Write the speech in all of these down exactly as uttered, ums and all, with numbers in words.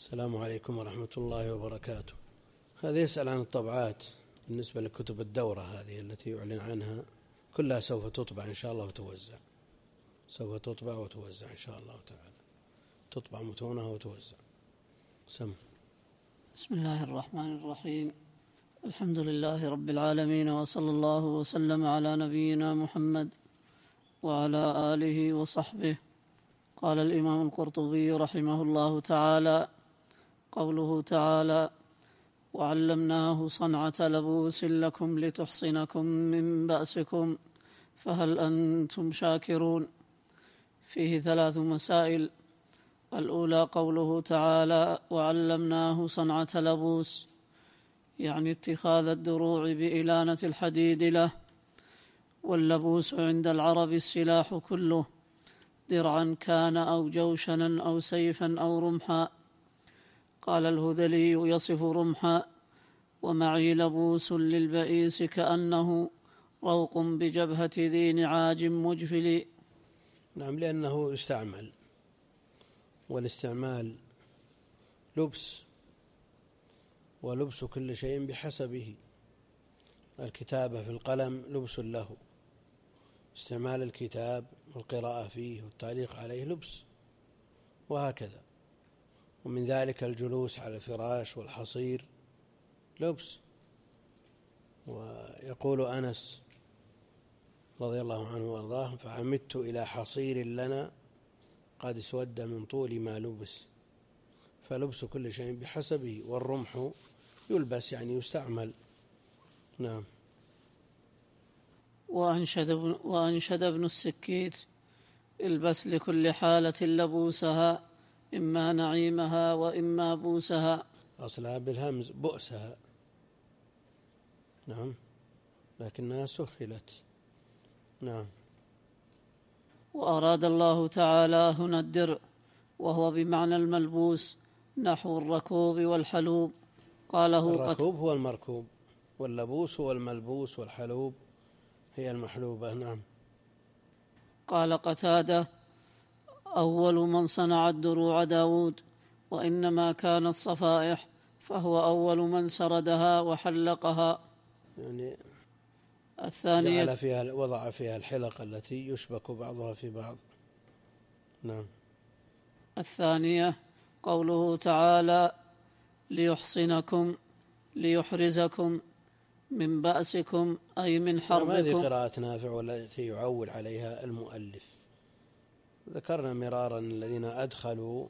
السلام عليكم ورحمة الله وبركاته. هذا يسأل عن الطبعات بالنسبة لكتب الدورة هذه التي يعلن عنها، كلها سوف تطبع إن شاء الله وتوزع، سوف تطبع وتوزع إن شاء الله تعالى، تطبع متونها وتوزع. سم. بسم الله الرحمن الرحيم. الحمد لله رب العالمين، وصلى الله وسلم على نبينا محمد وعلى آله وصحبه. قال الإمام القرطبي رحمه الله تعالى: قوله تعالى: وعلمناه صنعة لبوس لكم لتحصنكم من بأسكم فهل أنتم شاكرون. فيه ثلاث مسائل. الأولى قوله تعالى: وعلمناه صنعة لبوس، يعني اتخاذ الدروع بإلانة الحديد له. واللبوس عند العرب السلاح كله، درعا كان أو جوشنا أو سيفا أو رمحا. قال الهذلي يصف رمحا: ومعي لبوس للبئيس كأنه روق بجبهة ذي نعاج مجفل. نعم، لأنه يستعمل، والاستعمال لبس، ولبس كل شيء بحسبه. الكتابة في القلم لبس له، استعمال الكتاب والقراءة فيه والتعليق عليه لبس، وهكذا. ومن ذلك الجلوس على الفراش والحصير لبس. ويقول أنس رضي الله عنه وارضاه: فعمدت إلى حصير لنا قد اسود من طول ما لبس. فلبس كل شيء بحسبه. والرمح يلبس يعني يستعمل. نعم. وأنشد ابن, وأنشد ابن السكيت: البس لكل حالة لبوسها، إما نعيمها وإما بوسها. أصلها بالهمز بؤسها، نعم، لكنها سهلت. نعم. وأراد الله تعالى هنا الدرع، وهو بمعنى الملبوس، نحو الركوب والحلوب. قاله الركوب هو المركوب، واللبوس هو الملبوس، والحلوب هي المحلوبة. نعم. قال قتادة: أول من صنع الدروع داود، وإنما كانت صفائح، فهو أول من سردها وحلقها. يعني الثانية جعل فيها، وضع فيها الحلق التي يشبك بعضها في بعض. نعم. الثانية قوله تعالى: ليحصنكم ليحرزكم من بأسكم، أي من حربكم. هذه قراءة نافع والتي يعول عليها المؤلف. ذكرنا مرارا الذين أدخلوا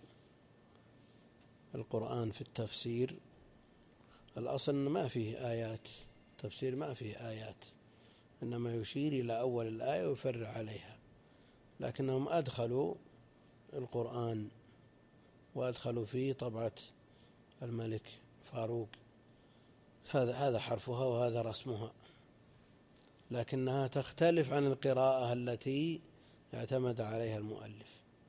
القرآن في التفسير، الأصل ما فيه آيات، تفسير ما فيه آيات، إنما يشير إلى أول الآية ويفرع عليها. لكنهم أدخلوا القرآن وأدخلوا فيه طبعة الملك فاروق، هذا هذا حرفها وهذا رسمها، لكنها تختلف عن القراءة التي اعتمد عليها المؤلف.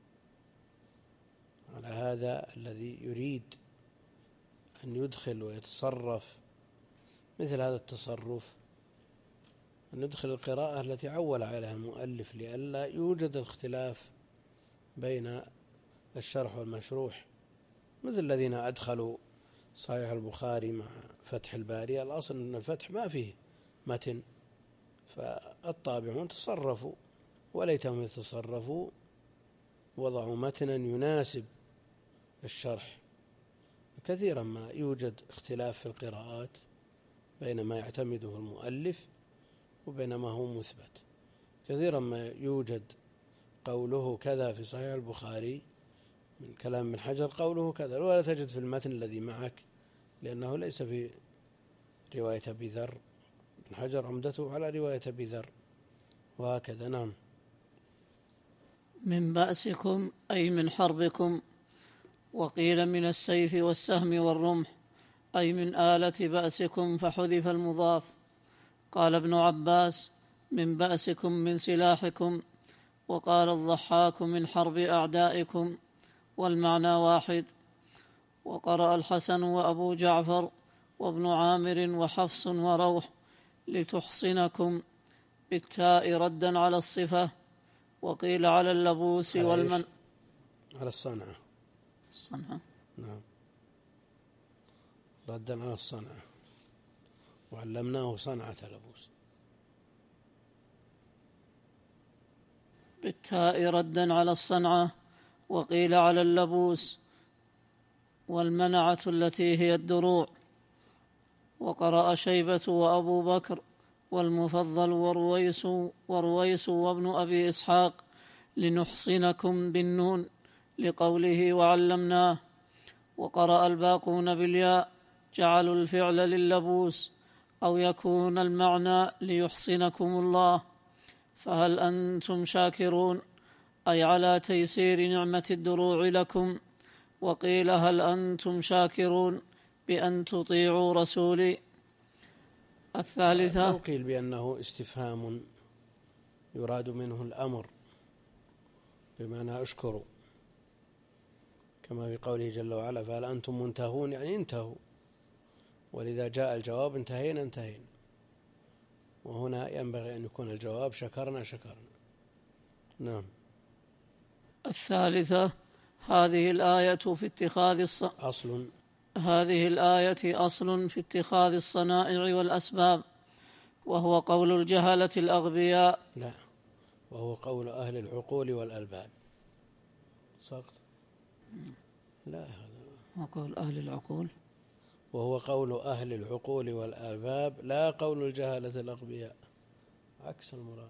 على هذا الذي يريد أن يدخل ويتصرف مثل هذا التصرف، أن يدخل القراءة التي عول عليها المؤلف، لئلا يوجد الاختلاف بين الشرح والمشروح، مثل الذين أدخلوا صحيح البخاري مع فتح الباري. الأصل أن الفتح ما فيه متن، فالطابعون تصرفوا وليتهم يتصرفوا، وضعوا متنا يناسب الشرح. كثيرا ما يوجد اختلاف في القراءات بين ما يعتمده المؤلف وبين ما هو مثبت. كثيرا ما يوجد قوله كذا في صحيح البخاري من كلام ابن حجر قوله كذا، ولا تجد في المتن الذي معك، لأنه ليس في رواية أبي ذر. ابن حجر عمدته على رواية أبي ذر، وهكذا. نعم. من بأسكم أي من حربكم. وقيل من السيف والسهم والرمح، أي من آلة بأسكم، فحذف المضاف. قال ابن عباس: من بأسكم من سلاحكم. وقال الضحاك: من حرب أعدائكم، والمعنى واحد. وقرأ الحسن وأبو جعفر وابن عامر وحفص وروح: لتحصنكم، بالتاء ردا على الصفة. وقيل على اللبوس والمن على الصنعة. الصنعة. نعم. ردا على الصنعة، وعلمناه صنعة لبوس. بالتاء ردا على الصنعة، وقيل على اللبوس، والمنعة التي هي الدروع. وقرأ شيبة وأبو بكر والمفضل ورويس ورويس وابن أبي إسحاق لنحصنكم بالنون لقوله وعلمناه. وقرأ الباقون بالياء، جعلوا الفعل لللبوس، أو يكون المعنى ليحصنكم الله. فهل أنتم شاكرون، أي على تيسير نعمة الدروع لكم. وقيل هل أنتم شاكرون بأن تطيعوا رسولي. الثالثة، لو قيل بأنه استفهام يراد منه الأمر بمعنى أشكروا، كما في قوله جل وعلا فهل أنتم منتهون، يعني انتهوا، ولذا جاء الجواب انتهينا انتهينا. وهنا ينبغي أن يكون الجواب شكرنا شكرنا. نعم. الثالثة، هذه الآية في اتخاذ الص... أصل هذه الآية أصل في اتخاذ الصنائع والأسباب، وهو قول الجهلة الأغبياء. لا، وهو قول أهل العقول والألباب. سقط. لا، هو قول أهل العقول، وهو قول أهل العقول والألباب، لا قول الجهلة الأغبياء، عكس المراد.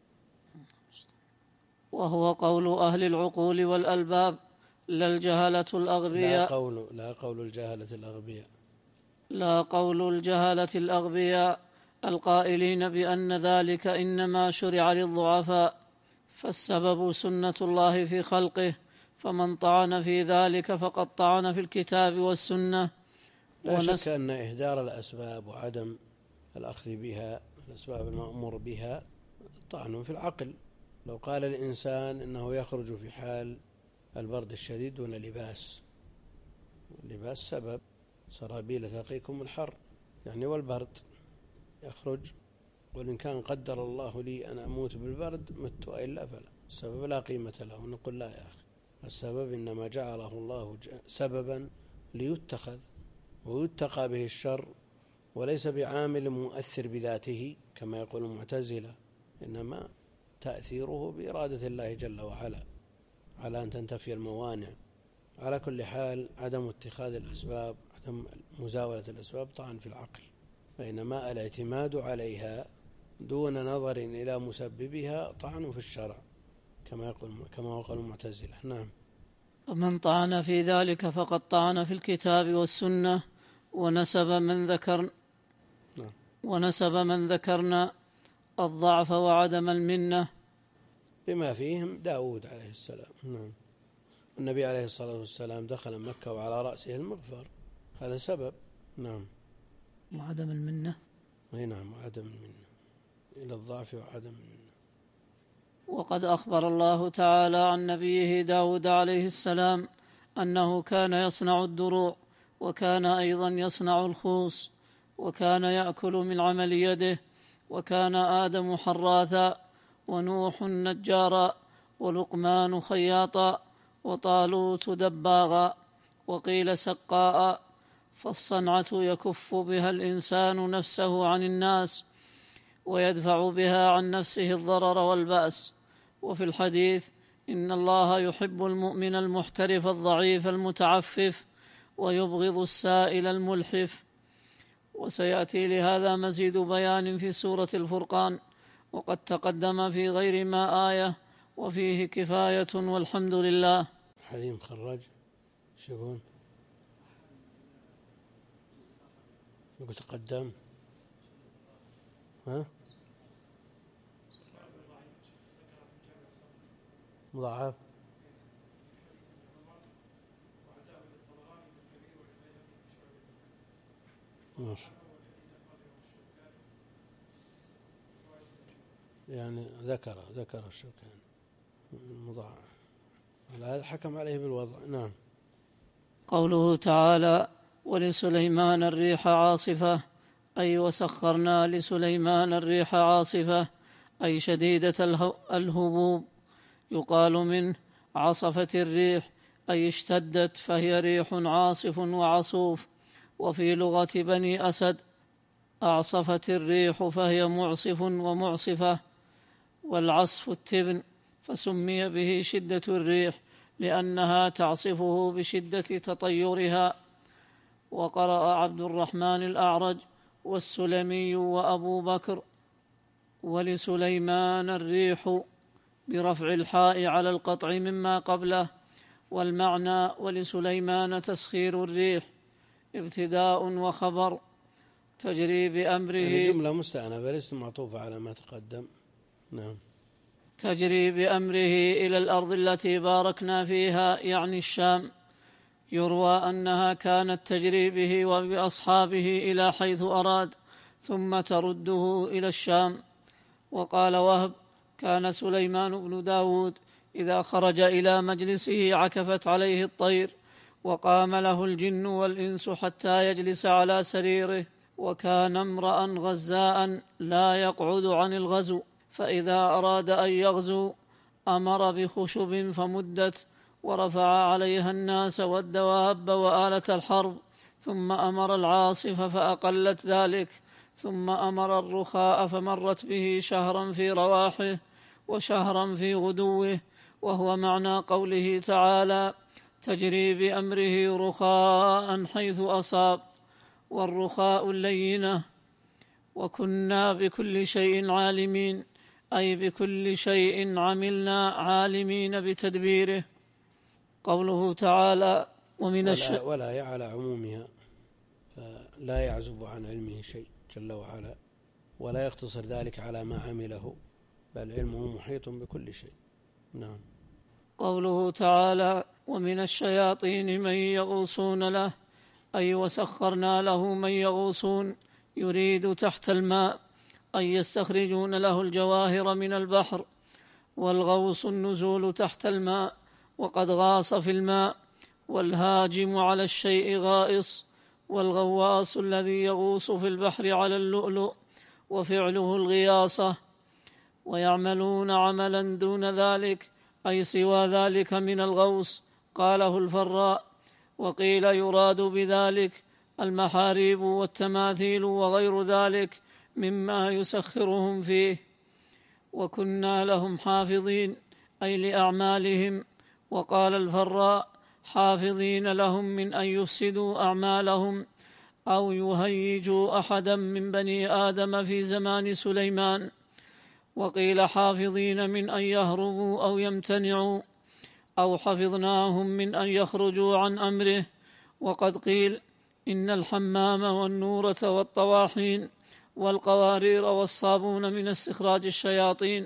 وهو قول أهل العقول والألباب، لا الجهلة الأغبياء. لا قول لا قول الجهلة الأغبياء لا قول الجهلة الأغبياء القائلين بأن ذلك إنما شرع للضعفاء، فالسبب سنة الله في خلقه، فمن طعن في ذلك فقد طعن في الكتاب والسنة. لا ونس... شك أن إهدار الأسباب وعدم الأخذ بها، الأسباب المأمور بها، طعن في العقل. لو قال الإنسان إنه يخرج في حال البرد الشديد دون لباس، اللباس سبب، سرابيل تقيكم الحر يعني والبرد، يخرج قل إن كان قدر الله لي أن أموت بالبرد مت وإلا فلا، السبب لا قيمة له. نقول لا يا أخي، السبب إنما جعله الله سببا ليتخذ ويتقى به الشر، وليس بعامل مؤثر بذاته كما يقول المعتزلة، إنما تأثيره بإرادة الله جل وعلا على أن تنتفي الموانع. على كل حال عدم اتخاذ الأسباب، عدم مزاولة الأسباب طعن في العقل، بينما الاعتماد عليها دون نظر إلى مسببها طعن في الشرع كما يقول كما يقول المعتزلة. نعم. ومن طعن في ذلك فقد طعن في الكتاب والسنة، ونسب من ذكر نعم. ونسب من ذكرنا الضعف وعدم المنة، بما فيهم داود عليه السلام. نعم. النبي عليه الصلاة والسلام دخل مكة وعلى رأسه المغفر، هذا سبب. نعم. وعدم المنة. اي نعم، وعدم المنة، إلى الضعف وعدم المنة. وقد أخبر الله تعالى عن نبيه داود عليه السلام أنه كان يصنع الدروع، وكان أيضا يصنع الخوص، وكان يأكل من عمل يده، وكان آدم حراثا، ونوح نجارا، ولقمان خياطا، وطالوت دباغا، وقيل سقاء. فالصنعة يكف بها الإنسان نفسه عن الناس، ويدفع بها عن نفسه الضرر والبأس. وفي الحديث إن الله يحب المؤمن المحترف الضعيف المتعفف، ويبغض السائل الملحف. وسيأتي لهذا مزيد بيان في سورة الفرقان، وقد تقدم في غير ما آية، وفيه كفاية والحمد لله. حليم خراج شوفون يقول تقدم، ها مضاعف. ماشي، يعني ذكر ذكر الشوكاني مضاعف، هذا حكم عليه بالوضع. نعم. قوله تعالى ولسليمان الريح عاصفة، أي وسخرنا لسليمان الريح عاصفة، أي شديدة الهبوب. يقال منه عصفت الريح، أي اشتدت، فهي ريح عاصف وعصوف. وفي لغة بني أسد أعصفت الريح فهي معصف ومعصفة، والعصف التبن، فسمي به شدة الريح لأنها تعصفه بشدة تطيرها. وقرأ عبد الرحمن الأعرج والسلمي وأبو بكر ولسليمان الريح برفع الحاء على القطع مما قبله، والمعنى ولسليمان تسخير الريح ابتداء وخبر تجري بأمره، يعني جملة مستأنفة ليست معطوفة على ما تقدم. نعم. تجري بأمره إلى الأرض التي باركنا فيها، يعني الشام. يروى أنها كانت تجري به وبأصحابه إلى حيث أراد ثم ترده إلى الشام. وقال وهب: كان سليمان بن داود إذا خرج إلى مجلسه عكفت عليه الطير، وقام له الجن والإنس حتى يجلس على سريره، وكان امرأ غزاء لا يقعد عن الغزو، فإذا أراد أن يغزو أمر بخشب فمدت ورفع عليها الناس والدواب وآلة الحرب، ثم أمر العاصف فأقلت ذلك، ثم أمر الرخاء فمرت به شهرا في رواحه وشهرا في غدوه، وهو معنى قوله تعالى: تجري بأمره رخاء حيث أصاب، والرخاء اللينة. وكنا بكل شيء عالمين، أي بكل شيء عملنا عالمين بتدبيره. قوله تعالى: ومن الش... ولا, ولا على عمومها، فلا يعزب عن علمه شيء جل وعلا، ولا يقتصر ذلك على ما عمله، بل علمه محيط بكل شيء. نعم. قوله تعالى: ومن الشياطين من يغوصون له، أي وسخرنا له من يغوصون، يريد تحت الماء، أي يستخرجون له الجواهر من البحر. والغوص النزول تحت الماء، وقد غاص في الماء. والهاجم على الشيء غائص، والغواص الذي يغوص في البحر على اللؤلؤ، وفعله الغياصة. ويعملون عملا دون ذلك، أي سوى ذلك من الغوص، قاله الفراء. وقيل يراد بذلك المحاريب والتماثيل وغير ذلك مما يسخرهم فيه. وكنا لهم حافظين، أي لأعمالهم. وقال الفراء: حافظين لهم من أن يفسدوا أعمالهم أو يهيجوا أحدا من بني آدم في زمان سليمان. وقيل حافظين من أن يهربوا أو يمتنعوا، أو حفظناهم من أن يخرجوا عن أمره. وقد قيل إن الحمام والنورة والطواحين والقوارير والصابون من استخراج الشياطين.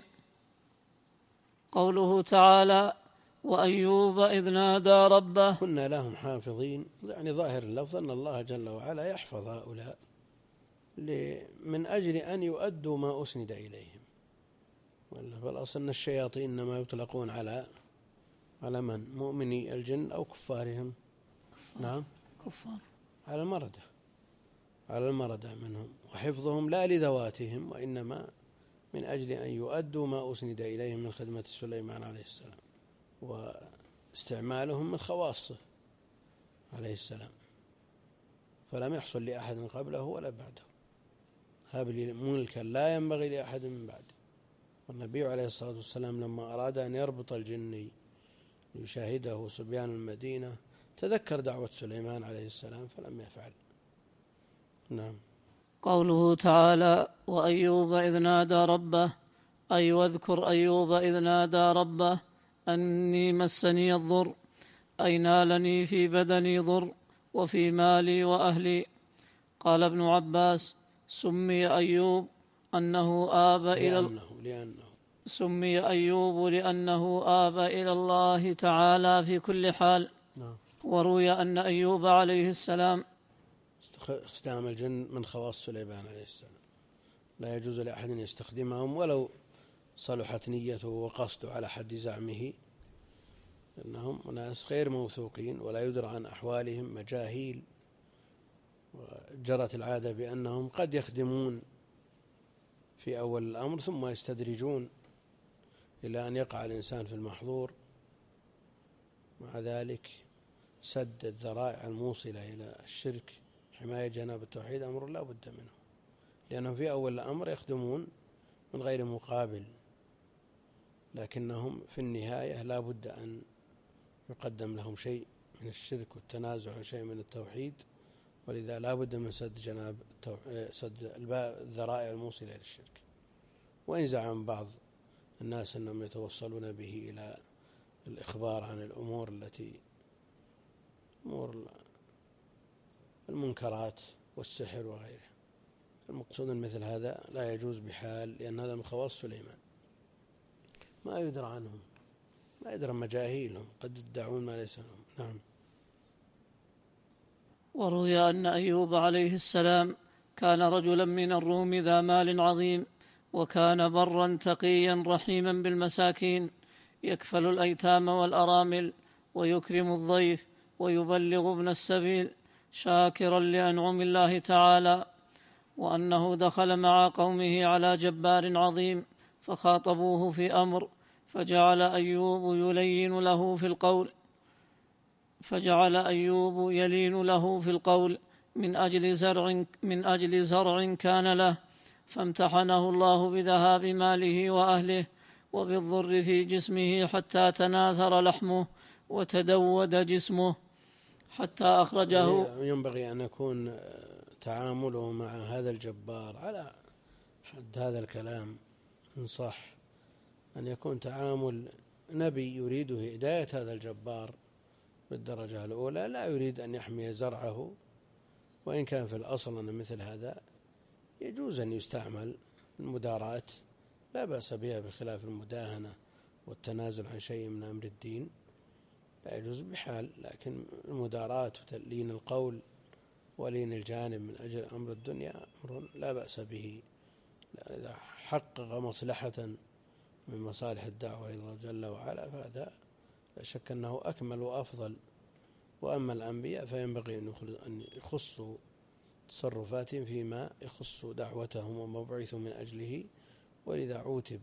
قوله تعالى: وأيوب إذ نادى ربه. كنا لهم حافظين، يعني ظاهر اللفظ أن الله جل وعلا يحفظ هؤلاء من أجل أن يؤدوا ما أسند إليهم. فالأصل أن الشياطين إنما يطلقون على على من؟ مؤمني الجن أو كفارهم. نعم، كفار. على المردة، على المردة منهم، وحفظهم لا لذواتهم، وإنما من أجل أن يؤدوا ما أسند إليهم من خدمة سليمان عليه السلام، واستعمالهم من خواصه عليه السلام، فلم يحصل لأحد قبله ولا بعده. هب لي ملكا لا ينبغي لأحد من بعده. والنبي عليه الصلاة والسلام لما أراد أن يربط الجني ليشاهده صبيان المدينة تذكر دعوة سليمان عليه السلام فلم يفعل. نعم. قوله تعالى: وأيوب إذ نادى ربه، أي واذكر أيوب إذ نادى ربه أني مسني الضر، أي نالني في بدني ضر وفي مالي وأهلي. قال ابن عباس: سمي أيوب أنه آب إلى لأنه, لأنه سمي أيوب لأنه آب إلى الله تعالى في كل حال. نعم. وروي أن أيوب عليه السلام استخدام الجن من خواص سليمان عليه السلام، لا يجوز لأحد أن يستخدمهم ولو صلحت نيته وقصده على حد زعمه، إنهم ناس غير موثوقين ولا يدرى عن أحوالهم، مجاهيل، وجرت العادة بأنهم قد يخدمون في أول الأمر ثم يستدرجون إلى أن يقع الإنسان في المحظور، مع ذلك سد الذرائع الموصلة إلى الشرك حماية جناب التوحيد أمر لا بد منه، لأنهم في أول الأمر يخدمون من غير مقابل، لكنهم في النهاية لا بد أن يقدم لهم شيء من الشرك والتنازع عن شيء من التوحيد، ولذا لا بد من سد جناب سد الذرائع الموصلة للشرك. وإن زعم بعض الناس أنهم يتوصلون به إلى الإخبار عن الأمور التي أمور المنكرات والسحر وغيره، المقصود مثل هذا لا يجوز بحال، لأن هذا من خواص سليمان، ما يدرى عنهم، ما يدرى مجاهيلهم، قد يدعون ما ليس لهم. نعم. وروي أن أيوب عليه السلام كان رجلا من الروم ذا مال عظيم، وكان برا تقيا رحيما بالمساكين، يكفل الأيتام والأرامل، ويكرم الضيف، ويبلغ ابن السبيل، شاكرا لأنعم الله تعالى. وأنه دخل مع قومه على جبار عظيم فخاطبوه في أمر، فجعل أيوب يلين له في القول فجعل أيوب يلين له في القول من أجل زرع من أجل زرع كان له، فامتحنه الله بذهاب ماله وأهله وبالضر في جسمه حتى تناثر لحمه وتدود جسمه حتى أخرجه. ينبغي أن يكون تعامله مع هذا الجبار على حد هذا الكلام، إن صح أن يكون تعامل نبي يريد هداية هذا الجبار بالدرجة الأولى، لا يريد أن يحمي زرعه، وإن كان في الأصل أن مثل هذا يجوز أن يستعمل المداراة، لا بأس بها بخلاف المداهنة والتنازل عن شيء من أمر الدين، لا يجوز بحال. لكن المداراة وتلين القول ولين الجانب من أجل أمر الدنيا أمر لا بأس به، إذا حقق مصلحة من مصالح الدعوة إلى الله جل وعلا فهذا لا شك أنه أكمل وأفضل. وأما الأنبياء فينبغي أن يخصوا تصرفاتهم فيما يخص دعوتهم ومبعوث من أجله، ولذا عوتب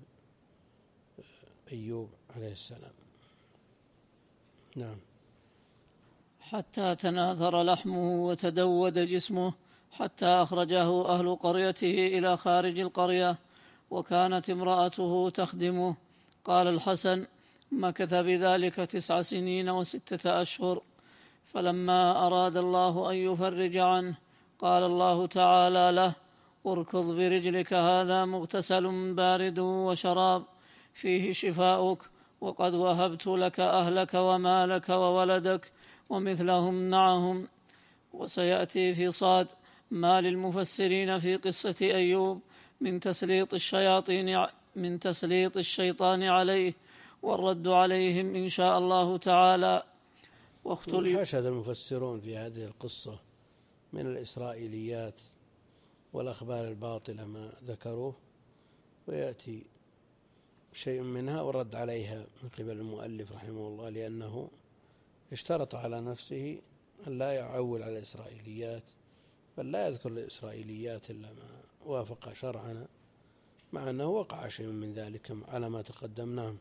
أيوب عليه السلام. نعم. حتى تناثر لحمه وتدود جسمه حتى أخرجه أهل قريته إلى خارج القرية، وكانت امرأته تخدمه. قال الحسن: مكث بذلك تسع سنين وستة أشهر، فلما أراد الله أن يفرج عنه قال الله تعالى له: اركض برجلك، هذا مغتسل بارد وشراب فيه شفاؤك، وقد وهبت لك أهلك ومالك وولدك ومثلهم معهم. وسيأتي في صاد ما للمفسرين في قصة أيوب من تسليط الشياطين من تسليط الشيطان عليه والرد عليهم إن شاء الله تعالى. واختلف حشد المفسرون في هذه القصة من الإسرائيليات والأخبار الباطلة ما ذكروه، ويأتي شيء منها والرد عليها من قبل المؤلف رحمه الله، لأنه اشترط على نفسه أن لا يعول على الإسرائيليات، بل لا يذكر الإسرائيليات إلا ما وافق شرعنا، مع أنه وقع شيء من ذلك على ما تقدم. نعم.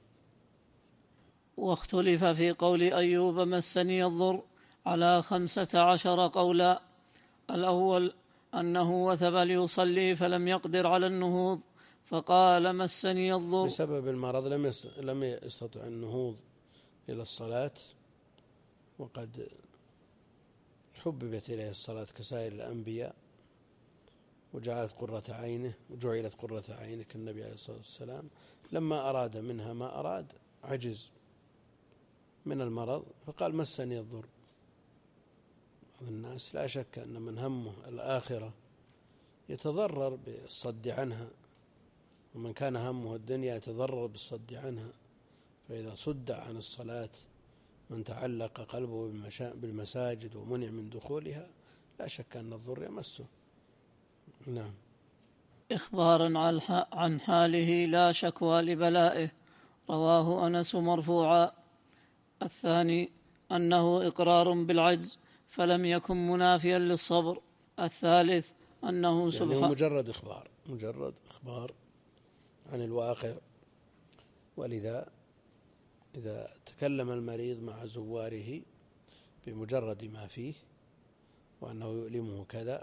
واختلف في قول أيوب مسني الضر على خمسة عشر قولا. الأول أنه وثب ليصلي فلم يقدر على النهوض فقال مسني الضر بسبب المرض، لم يستطع النهوض إلى الصلاة، وقد حببت إليه الصلاة كسائر الأنبياء، وجعلت قرة عينه وجعلت قرة عينه كالنبي عليه الصلاة والسلام. لما أراد منها ما أراد عجز من المرض فقال مسني الضر. بعض الناس لا شك أن من همه الآخرة يتضرر بالصد عنها، ومن كان همه الدنيا يتضرر بالصد عنها، فإذا صد عن الصلاة من تعلق قلبه بالمساجد ومنع من دخولها لا شك أن الضر يمسه. نعم. إخبارا عن حاله لا شكوى لبلائه، رواه أنس مرفوعا. الثاني أنه إقرار بالعجز فلم يكن منافيا للصبر. الثالث أنه سبحانه يعني مجرد إخبار مجرد إخبار عن الواقع، ولذا إذا تكلم المريض مع زواره بمجرد ما فيه وأنه يؤلمه كذا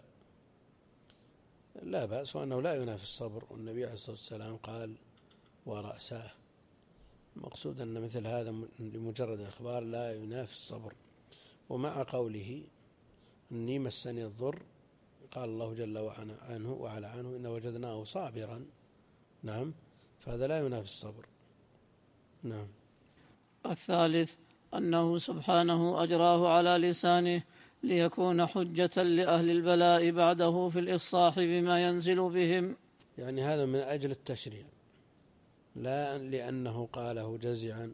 لا بأس، وأنه لا ينافي الصبر، والنبي عليه الصلاة والسلام قال ورأساه. المقصود أن مثل هذا لمجرد الإخبار لا ينافي الصبر. ومع قوله إني مسني الضر قال الله جل وعلا عنه وعلى عنه إن وجدناه صابرا، نعم، فهذا لا ينافي الصبر. نعم. الثالث أنه سبحانه أجراه على لسانه ليكون حجة لأهل البلاء بعده في الإفصاح بما ينزل بهم، يعني هذا من أجل التشريع لا لأنه قاله جزعا،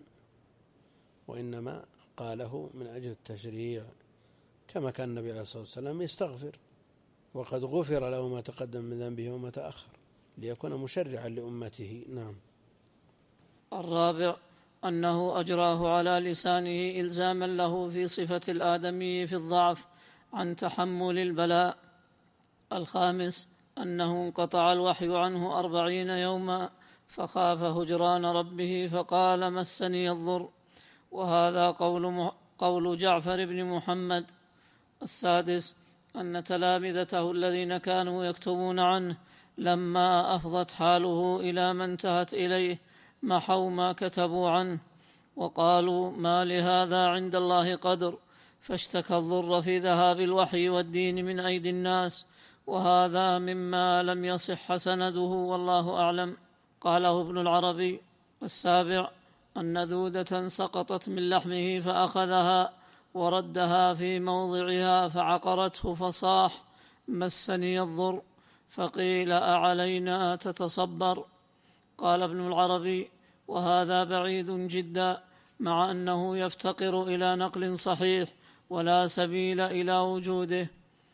وإنما قاله من أجل التشريع، كما كان النبي عليه الصلاة والسلام يستغفر وقد غفر له ما تقدم من ذنبه وما تأخر ليكون مشرعا لأمته. نعم. الرابع أنه أجراه على لسانه إلزاما له في صفة الآدمي في الضعف عن تحمل البلاء. الخامس أنه انقطع الوحي عنه أربعين يوما فخاف هجران ربه فقال مسني الضر، وهذا قول, قول جعفر بن محمد. السادس أن تلامذته الذين كانوا يكتبون عنه لما أفضت حاله إلى ما انتهت إليه محوا ما كتبوا عنه وقالوا ما لهذا عند الله قدر، فاشتكى الضر في ذهاب الوحي والدين من أيدي الناس، وهذا مما لم يصح سنده والله أعلم. قاله ابن العربي. السابع أن دودة سقطت من لحمه فأخذها وردها في موضعها فعقرته فصاح مسني الضر، فقيل أعلينا تتصبر. قال ابن العربي وهذا بعيد جدا، مع أنه يفتقر إلى نقل صحيح ولا سبيل إلى وجوده.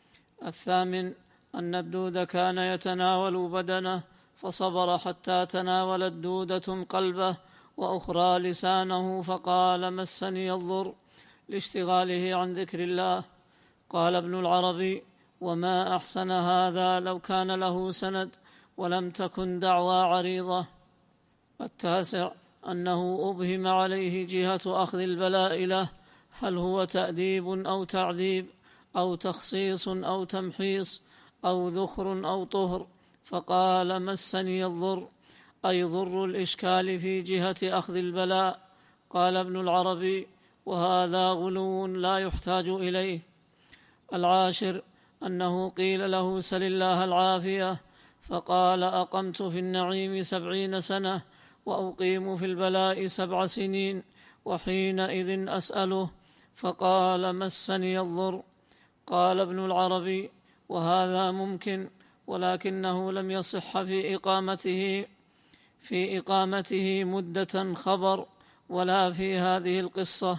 الثامن أن الدود كان يتناول بدنه فصبر حتى تناولت دودة قلبه وأخرى لسانه فقال مسني الضر لاشتغاله عن ذكر الله. قال ابن العربي وما أحسن هذا لو كان له سند ولم تكن دعوى عريضة. التاسع أنه أبهم عليه جهة أخذ البلاء له، هل هو تأديب أو تعذيب أو تخصيص أو تمحيص أو ذخر أو طهر، فقال مسني الضر أي ضر الإشكال في جهة أخذ البلاء. قال ابن العربي وهذا غلو لا يحتاج إليه. العاشر أنه قيل له سل الله العافية فقال أقمت في النعيم سبعين سنة وأقيم في البلاء سبع سنين وحينئذ أسأله، فقال مسني الضر. قال ابن العربي وهذا ممكن، ولكنه لم يصح في إقامته في إقامته مدة خبر ولا في هذه القصة.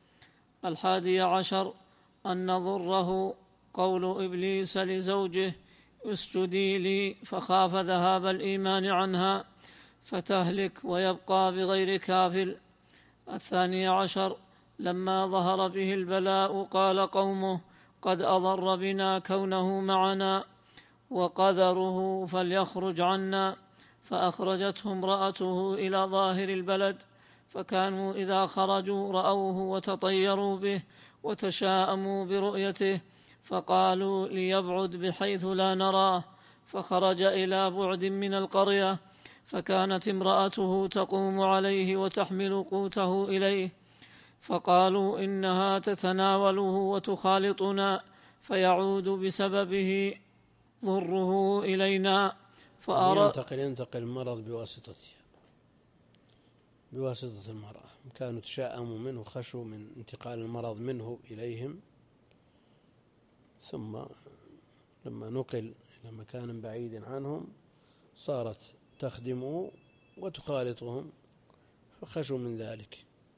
الحادي عشر أن ضره قول إبليس لزوجه اسجدي لي، فخاف ذهاب الإيمان عنها فتهلك ويبقى بغير كافل. الثاني عشر لما ظهر به البلاء قال قومه قد أضر بنا كونه معنا وقدره فليخرج عنا، فأخرجته امرأته إلى ظاهر البلد، فكانوا إذا خرجوا رأوه وتطيروا به وتشاءموا برؤيته، فقالوا ليبعد بحيث لا نراه، فخرج إلى بعد من القرية، فكانت امرأته تقوم عليه وتحمل قوته إليه، فقالوا إنها تتناوله وتخالطنا فيعود بسببه ضره إلينا. فأرى ينتقل ينتقل المرض بواسطتها بواسطة المرأة، كانوا تشاءموا منه خشوا من انتقال المرض منه إليهم، ثم لما نقل إلى مكان بعيد عنهم صارت تخدمه وتخالطهم فخشوا من ذلك.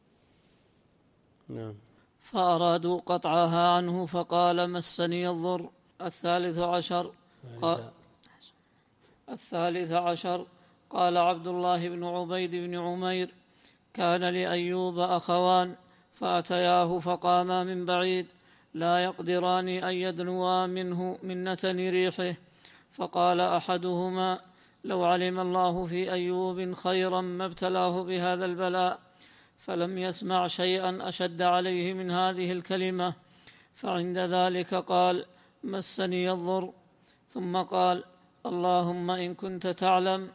نعم. فأرادوا قطعها عنه فقال مسني الضر. الثالث عشر قال الثالث عشر قال عبد الله بن عبيد بن عمير كان لأيوب أخوان فأتياه فقاما من بعيد لا يقدران أن يدنوا منه من نتن ريحه، فقال أحدهما لو علم الله في أيوب خيرا ما ابتلاه بهذا البلاء، فلم يسمع شيئا أشد عليه من هذه الكلمة، فعند ذلك قال مسني الضر. ثم قال: اللهم إن كنت تعلم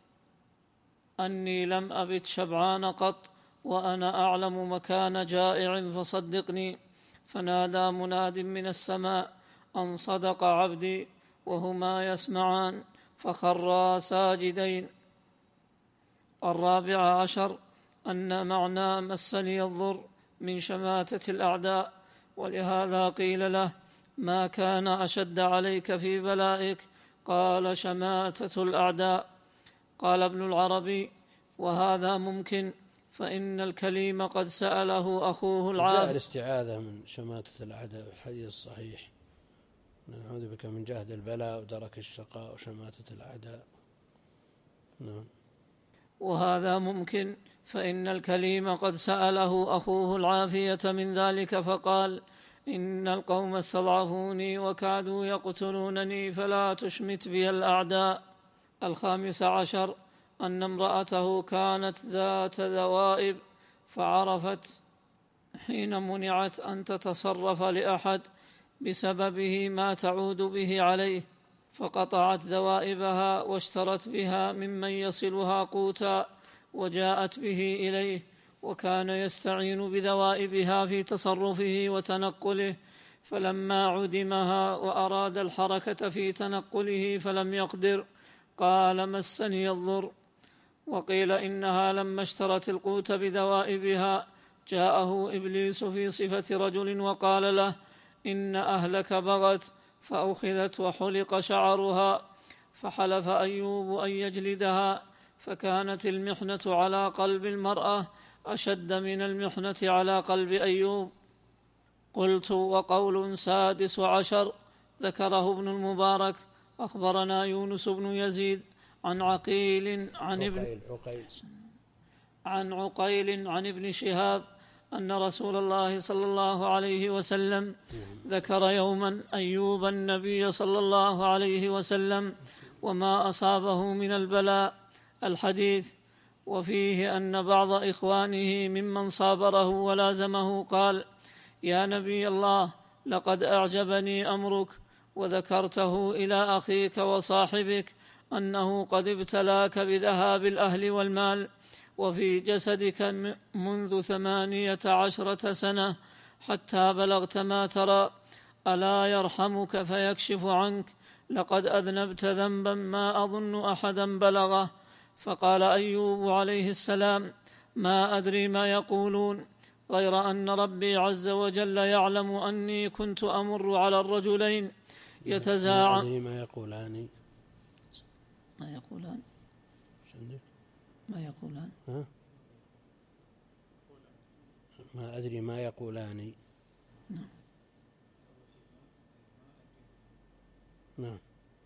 أني لم أبت شبعان قط وأنا أعلم مكان جائع فصدقني. فنادى مناد من السماء أن صدق عبدي، وهما يسمعان، فخرا ساجدين. الرابع عشر أن معنى مسني الضر من شماتة الأعداء، ولهذا قيل له: ما كان أشد عليك في بلائك؟ قال: شماتة الأعداء. قال ابن العربي: وهذا ممكن، فإن الكليم قد سأله أخوه العابد. جاء الاستعاذة من شماتة الأعداء في الحديث الصحيح: نعوذ بك من جهد البلاء ودرك الشقاء وشماتة الأعداء. نعم. وهذا ممكن، فإن الكليم قد سأله أخوه العافية من ذلك فقال: إن القوم استضعفوني وكادوا يقتلونني فلا تشمت بي الأعداء. الخامس عشر أن امرأته كانت ذات ذوائب، فعرفت حين منعت أن تتصرف لأحد بسببه ما تعود به عليه، فقطعت ذوائبها واشترت بها ممن يصلها قوتا وجاءت به إليه، وكان يستعين بذوائبها في تصرفه وتنقله، فلما عدمها وأراد الحركة في تنقله فلم يقدر قال: مسني الضر. وقيل إنها لما اشترت القوت بذوائبها جاءه إبليس في صفة رجل وقال له: إن أهلك بغت فأخذت وحلق شعرها، فحلف أيوب أن يجلدها، فكانت المحنة على قلب المرأة أشد من المحنة على قلب أيوب. قلت: وقول سادس عشر ذكره ابن المبارك: أخبرنا يونس بن يزيد عن عقيل عن ابن عقيل عن عقيل عن ابن شهاب أن رسول الله صلى الله عليه وسلم ذكر يوما أيوب النبي صلى الله عليه وسلم وما أصابه من البلاء. الحديث. وفيه أن بعض إخوانه ممن صابره ولازمه قال: يا نبي الله، لقد أعجبني أمرك، وذكرته إلى أخيك وصاحبك أنه قد ابتلاك بذهاب الأهل والمال وفي جسدك منذ ثمانية عشرة سنة حتى بلغت ما ترى، ألا يرحمك فيكشف عنك؟ لقد أذنبت ذنبا ما أظن أحدا بلغه. فقال أيوب عليه السلام: ما أدري ما يقولون، غير أن ربي عز وجل يعلم أني كنت أمر على الرجلين يتزاعم. ما أدري ما يقولان ما يقولان ما يقولان ها؟ ما أدري ما يقولان. نعم. نعم.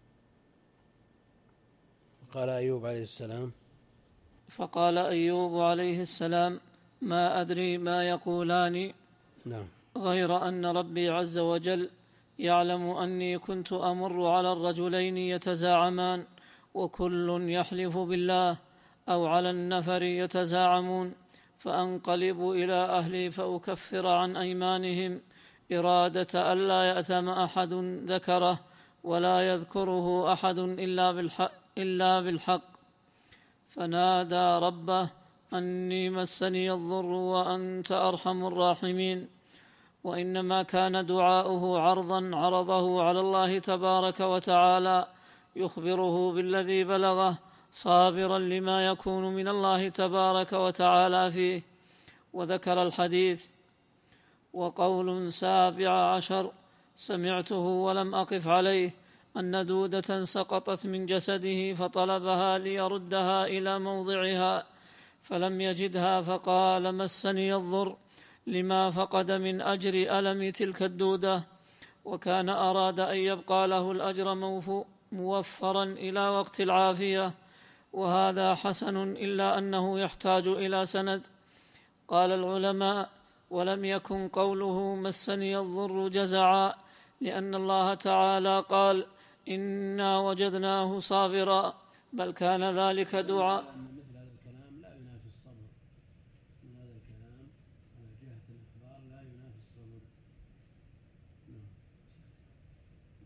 قال أيوب عليه السلام فقال أيوب عليه السلام: ما أدري ما يقولان. نعم. غير أن ربي عز وجل يعلم أني كنت أمر على الرجلين يتزاعمان، وكل يحلف بالله، أو على النفر يتزاعمون، فأنقلب إلى أهلي فأكفر عن أيمانهم إرادة ألا يأثم أحد ذكره ولا يذكره أحد إلا بالحق, إلا بالحق. فنادى ربه: أني مسني الضر وأنت أرحم الراحمين. وإنما كان دعاؤه عرضا عرضه على الله تبارك وتعالى يخبره بالذي بلغه، صابرا لما يكون من الله تبارك وتعالى فيه. وذكر الحديث. وقول سابع عشر سمعته ولم أقف عليه: أن دودة سقطت من جسده فطلبها ليردها إلى موضعها فلم يجدها، فقال: مسني الضر، لما فقد من أجر ألم تلك الدودة، وكان أراد أن يبقى له الأجر موفرا إلى وقت العافية. وهذا حسن، إلا أنه يحتاج إلى سند. قال العلماء: ولم يكن قوله مسني الضر جزعا، لأن الله تعالى قال: إنا وجدناه صابرا، بل كان ذلك دعاء. مثل هذا الكلام لا ينافي الصبر، من هذا الكلام على جهة الإخبار لا ينافي الصبر.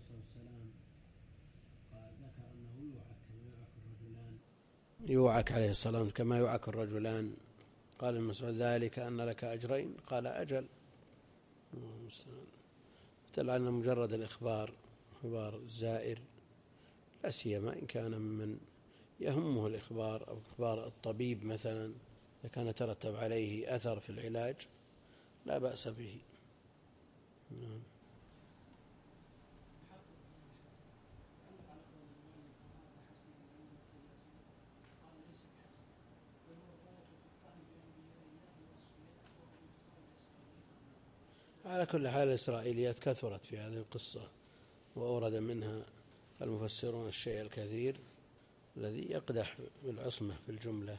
والسلام قال ذكر أنه يوعك كما يوعك الرجلان يوعك عليه الصلاة كما يوعك الرجلان. قال المسعود ذلك أن لك أجرين؟ قال أجل. دل على مجرد الإخبار إخبار الزائر، لا سيما إن كان من يهمه الإخبار أو إخبار الطبيب مثلا، إذا كان ترتب عليه أثر في العلاج لا بأس به. نعم. على كل حال الإسرائيليات كثرت في هذه القصة، وأورد منها المفسرون الشيء الكثير الذي يقدح بالعصمة في الجملة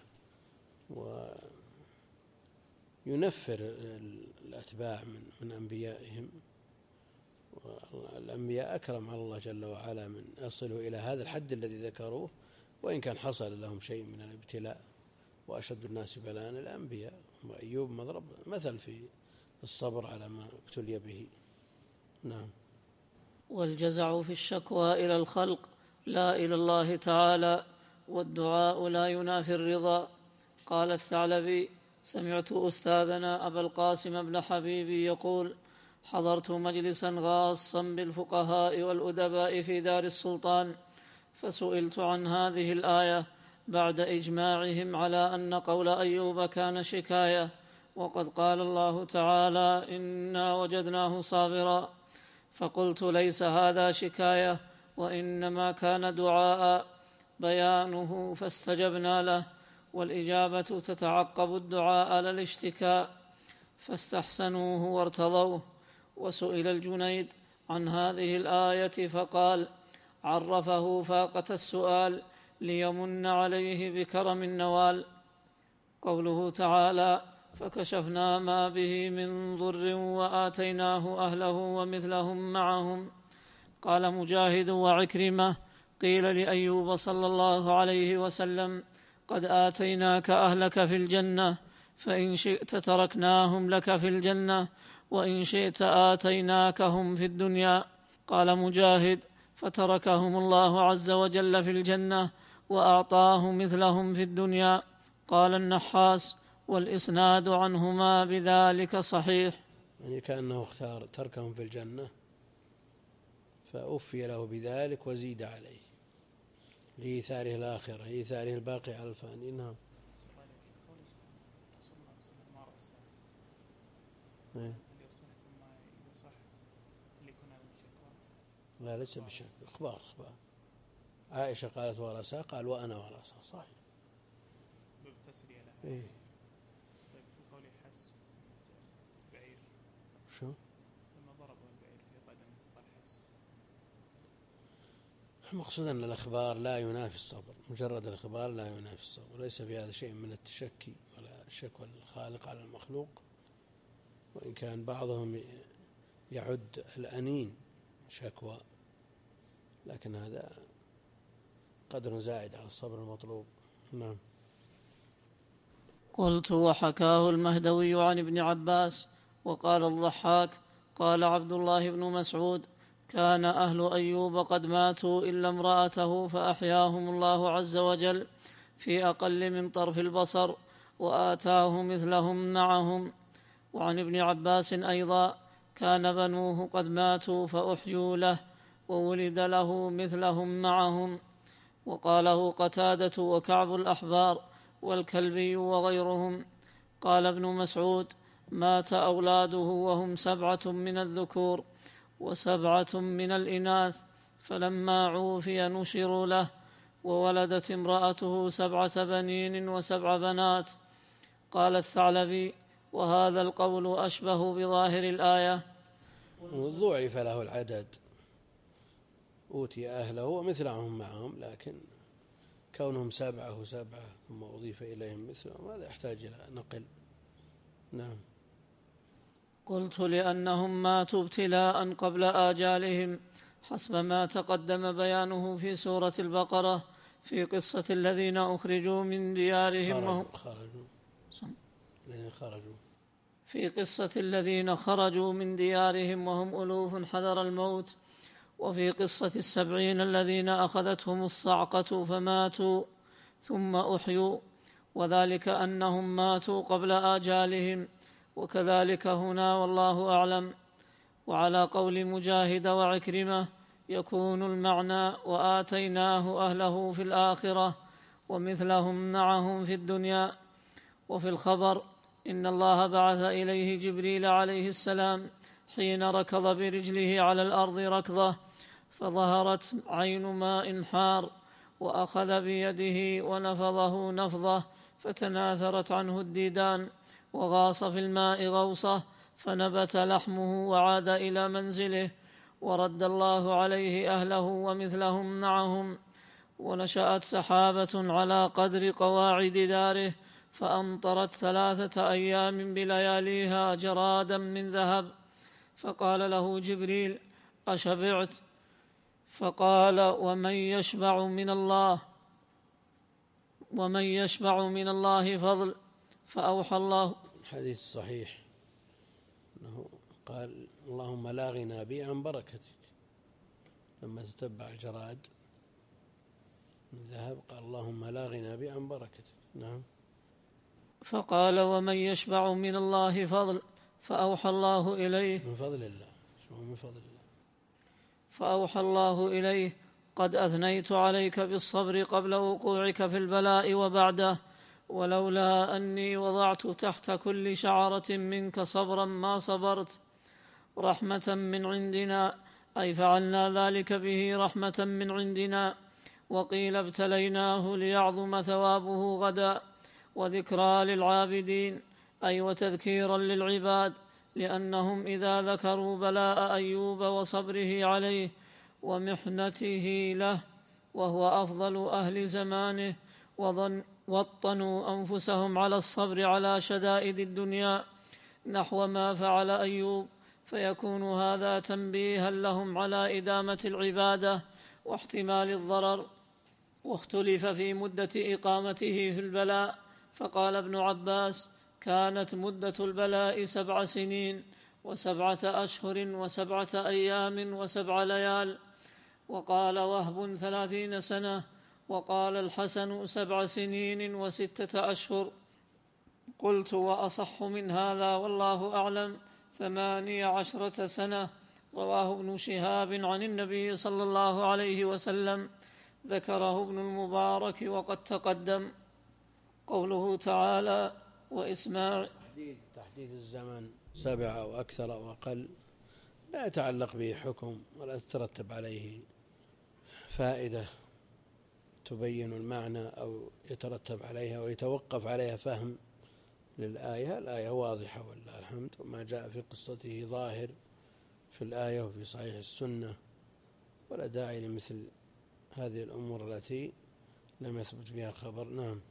وينفر الأتباع من, من أنبيائهم. والأنبياء أكرم على الله جل وعلا من يصلوا إلى هذا الحد الذي ذكروه، وإن كان حصل لهم شيء من الابتلاء. وأشد الناس بلاء الأنبياء، وأيوب مضرب مثل في الصبر على ما ابتلي به. نعم. والجزع في الشكوى إلى الخلق لا إلى الله تعالى، والدعاء لا ينافي الرضا. قال الثعلبي: سمعت أستاذنا أبا القاسم بن حبيبي يقول: حضرت مجلسا غاصا بالفقهاء والأدباء في دار السلطان، فسئلت عن هذه الآية بعد إجماعهم على أن قول أيوب كان شكاية، وقد قال الله تعالى: إنا وجدناه صابرا. فقلت: ليس هذا شكاية، وإنما كان دعاء بيانه فاستجبنا له، والإجابة تتعقب الدعاء لا الاشتكاء، فاستحسنوه وارتضوه. وسئل الجنيد عن هذه الآية فقال: عرفه فاقة السؤال ليمن عليه بكرم النوال. قوله تعالى: فكشفنا ما به من ضر وآتيناه أهله ومثلهم معهم. قال مجاهد وعكرمة: قيل لأيوب صلى الله عليه وسلم: قد آتيناك أهلك في الجنة، فإن شئت تركناهم لك في الجنة، وإن شئت آتيناكهم في الدنيا. قال مجاهد: فتركهم الله عز وجل في الجنة وأعطاه مثلهم في الدنيا. قال النحاس: والإسناد عنهما بذلك صحيح. يعني كأنه اختار تركهم في الجنة فأوفي له بذلك وزيد عليه لإيثاره الآخرة، لإيثاره الباقي على الفاني. نعم. لا ليس بشك، إخبار إخبار. عائشة قالت ورثة، قال وأنا ورثة، صحيح. إيه. طيب في قول حس بعير شو؟ لما ضربه البعير في قدم قال حس. المقصود أن الأخبار لا ينافي الصبر، مجرد الأخبار لا ينافي الصبر، ليس في هذا شيء من التشكي ولا شكوى الخالق على المخلوق، وإن كان بعضهم يعد الأنين شكوى، لكن هذا قدر زائد على الصبر المطلوب. نعم. قلت: وحكاه المهدوي عن ابن عباس. وقال الضحاك: قال عبد الله بن مسعود: كان أهل أيوب قد ماتوا إلا امرأته فأحياهم الله عز وجل في أقل من طرف البصر، وآتاه مثلهم معهم. وعن ابن عباس أيضا: كان بنوه قد ماتوا فأحيوا له، وولد له مثلهم معهم. وقاله قتادة وكعب الأحبار والكلبي وغيرهم. قال ابن مسعود: مات أولاده وهم سبعة من الذكور وسبعة من الإناث، فلما عوفي نشروا له، وولدت امرأته سبعة بنين وسبع بنات. قال الثعلبي: وهذا القول أشبه بظاهر الآية. ضعف له العدد، أوتي أهله ومثلهم معهم، لكن كونهم سبعة وسبعة ثم أضيف إليهم مثلهم هذا يحتاج إلى نقل. نعم. قلت: لأنهم ماتوا ابتلاء قبل آجالهم، حسب ما تقدم بيانه في سورة البقرة في قصة الذين أخرجوا من ديارهم وهم خرجوا الذين خرجوا في قصة الذين خرجوا من ديارهم وهم ألوف حذر الموت، وفي قصة السبعين الذين أخذتهم الصعقة فماتوا ثم أحيوا، وذلك أنهم ماتوا قبل آجالهم، وكذلك هنا والله أعلم. وعلى قول مجاهد وعكرمة يكون المعنى وآتيناه أهله في الآخرة ومثلهم معهم في الدنيا. وفي الخبر إن الله بعث إليه جبريل عليه السلام حين ركض برجله على الأرض ركضة، فظهرت عين ماء حار، وأخذ بيده ونفضه نفضة، فتناثرت عنه الديدان، وغاص في الماء غوصة، فنبت لحمه وعاد إلى منزله، ورد الله عليه أهله ومثلهم معهم. ونشأت سحابة على قدر قواعد داره، فأمطرت ثلاثة أيام بلياليها جرادا من ذهب. فقال له جبريل: أشبعت؟ فقال: ومن يشبع من الله ومن يشبع من الله فضل. فأوحى الله. الحديث صحيح أنه قال: اللهم لا غنى بي عن بركتك، لما تتبع الجراد من ذهب قال: اللهم لا غنى بي عن بركتك. نعم. فقال: ومن يشبع من الله فضل. فأوحى الله إليه: من فضل الله. شو من فضل الله؟ فأوحى الله إليه: قد أثنيت عليك بالصبر قبل وقوعك في البلاء وبعده، ولولا أني وضعت تحت كل شعرة منك صبرا ما صبرت. رحمة من عندنا، أي فعلنا ذلك به رحمة من عندنا. وقيل ابتليناه ليعظم ثوابه غدا، وذكرى للعابدين، أي وتذكيرا للعباد، لأنهم إذا ذكروا بلاء أيوب وصبره عليه ومحنته له وهو أفضل أهل زمانه وظن وطنوا أنفسهم على الصبر على شدائد الدنيا نحو ما فعل أيوب، فيكون هذا تنبيها لهم على إدامة العبادة واحتمال الضرر. واختلف في مدة إقامته في البلاء، فقال ابن عباس: كانت مدة البلاء سبع سنين وسبعة أشهر وسبعة أيام وسبع ليال. وقال وهب ثلاثين سنة. وقال الحسن سبع سنين وستة أشهر. قلت: وأصح من هذا والله أعلم ثماني عشرة سنة. رواه ابن شهاب عن النبي صلى الله عليه وسلم، ذكره ابن المبارك وقد تقدم. قوله تعالى: وإسماعيل. تحديد, تحديد الزمن سبع أو أكثر أو أقل لا يتعلق به حكم ولا تترتب عليه فائدة تبين المعنى أو يترتب عليها ويتوقف عليها فهم للآية. الآية واضحة ولله الحمد، وما جاء في قصته ظاهر في الآية وفي صحيح السنة، ولا داعي لمثل هذه الأمور التي لم يثبت فيها خبر. نعم.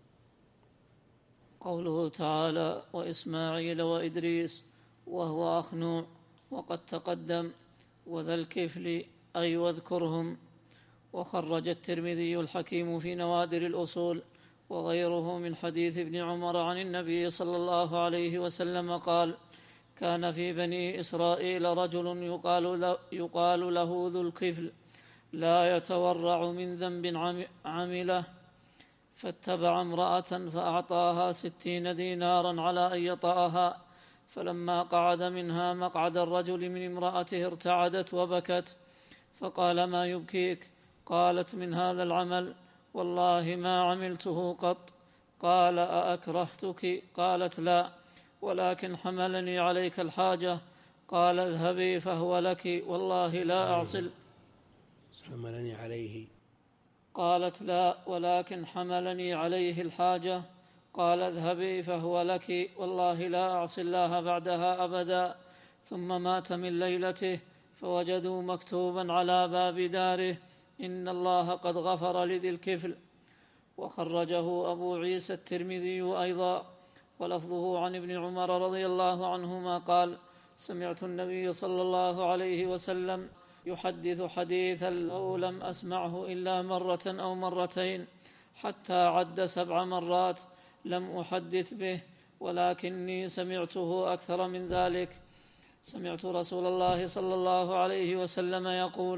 قوله تعالى: وإسماعيل وإدريس، وهو أخنوع وقد تقدم، وذا الكفل أي واذكرهم. وخرج الترمذي الحكيم في نوادر الأصول وغيره من حديث ابن عمر عن النبي صلى الله عليه وسلم قال: كان في بني إسرائيل رجل يقال له, يقال له ذو الكفل، لا يتورع من ذنب عمله، فاتبع امرأة فأعطاها ستين دينارا على أن يطأها، فلما قعد منها مقعد الرجل من امرأته ارتعدت وبكت، فقال: ما يبكيك؟ قالت: من هذا العمل والله ما عملته قط. قال: أأكرهتك؟ قالت: لا، ولكن حملني عليك الحاجة. قال: اذهبي فهو لك، والله لا أعصل. حملني عليه. قالت: لا، ولكن حملني عليه الحاجة. قال: اذهبي فهو لك، والله لا أعصي الله بعدها أبدا. ثم مات من ليلته، فوجدوا مكتوبا على باب داره: إن الله قد غفر لذي الكفل. وخرجه أبو عيسى الترمذي أيضا، ولفظه عن ابن عمر رضي الله عنهما قال: سمعت النبي صلى الله عليه وسلم يحدث حديثا لو لم أسمعه إلا مرة أو مرتين، حتى عد سبع مرات لم أحدث به، ولكني سمعته أكثر من ذلك. سمعت رسول الله صلى الله عليه وسلم يقول: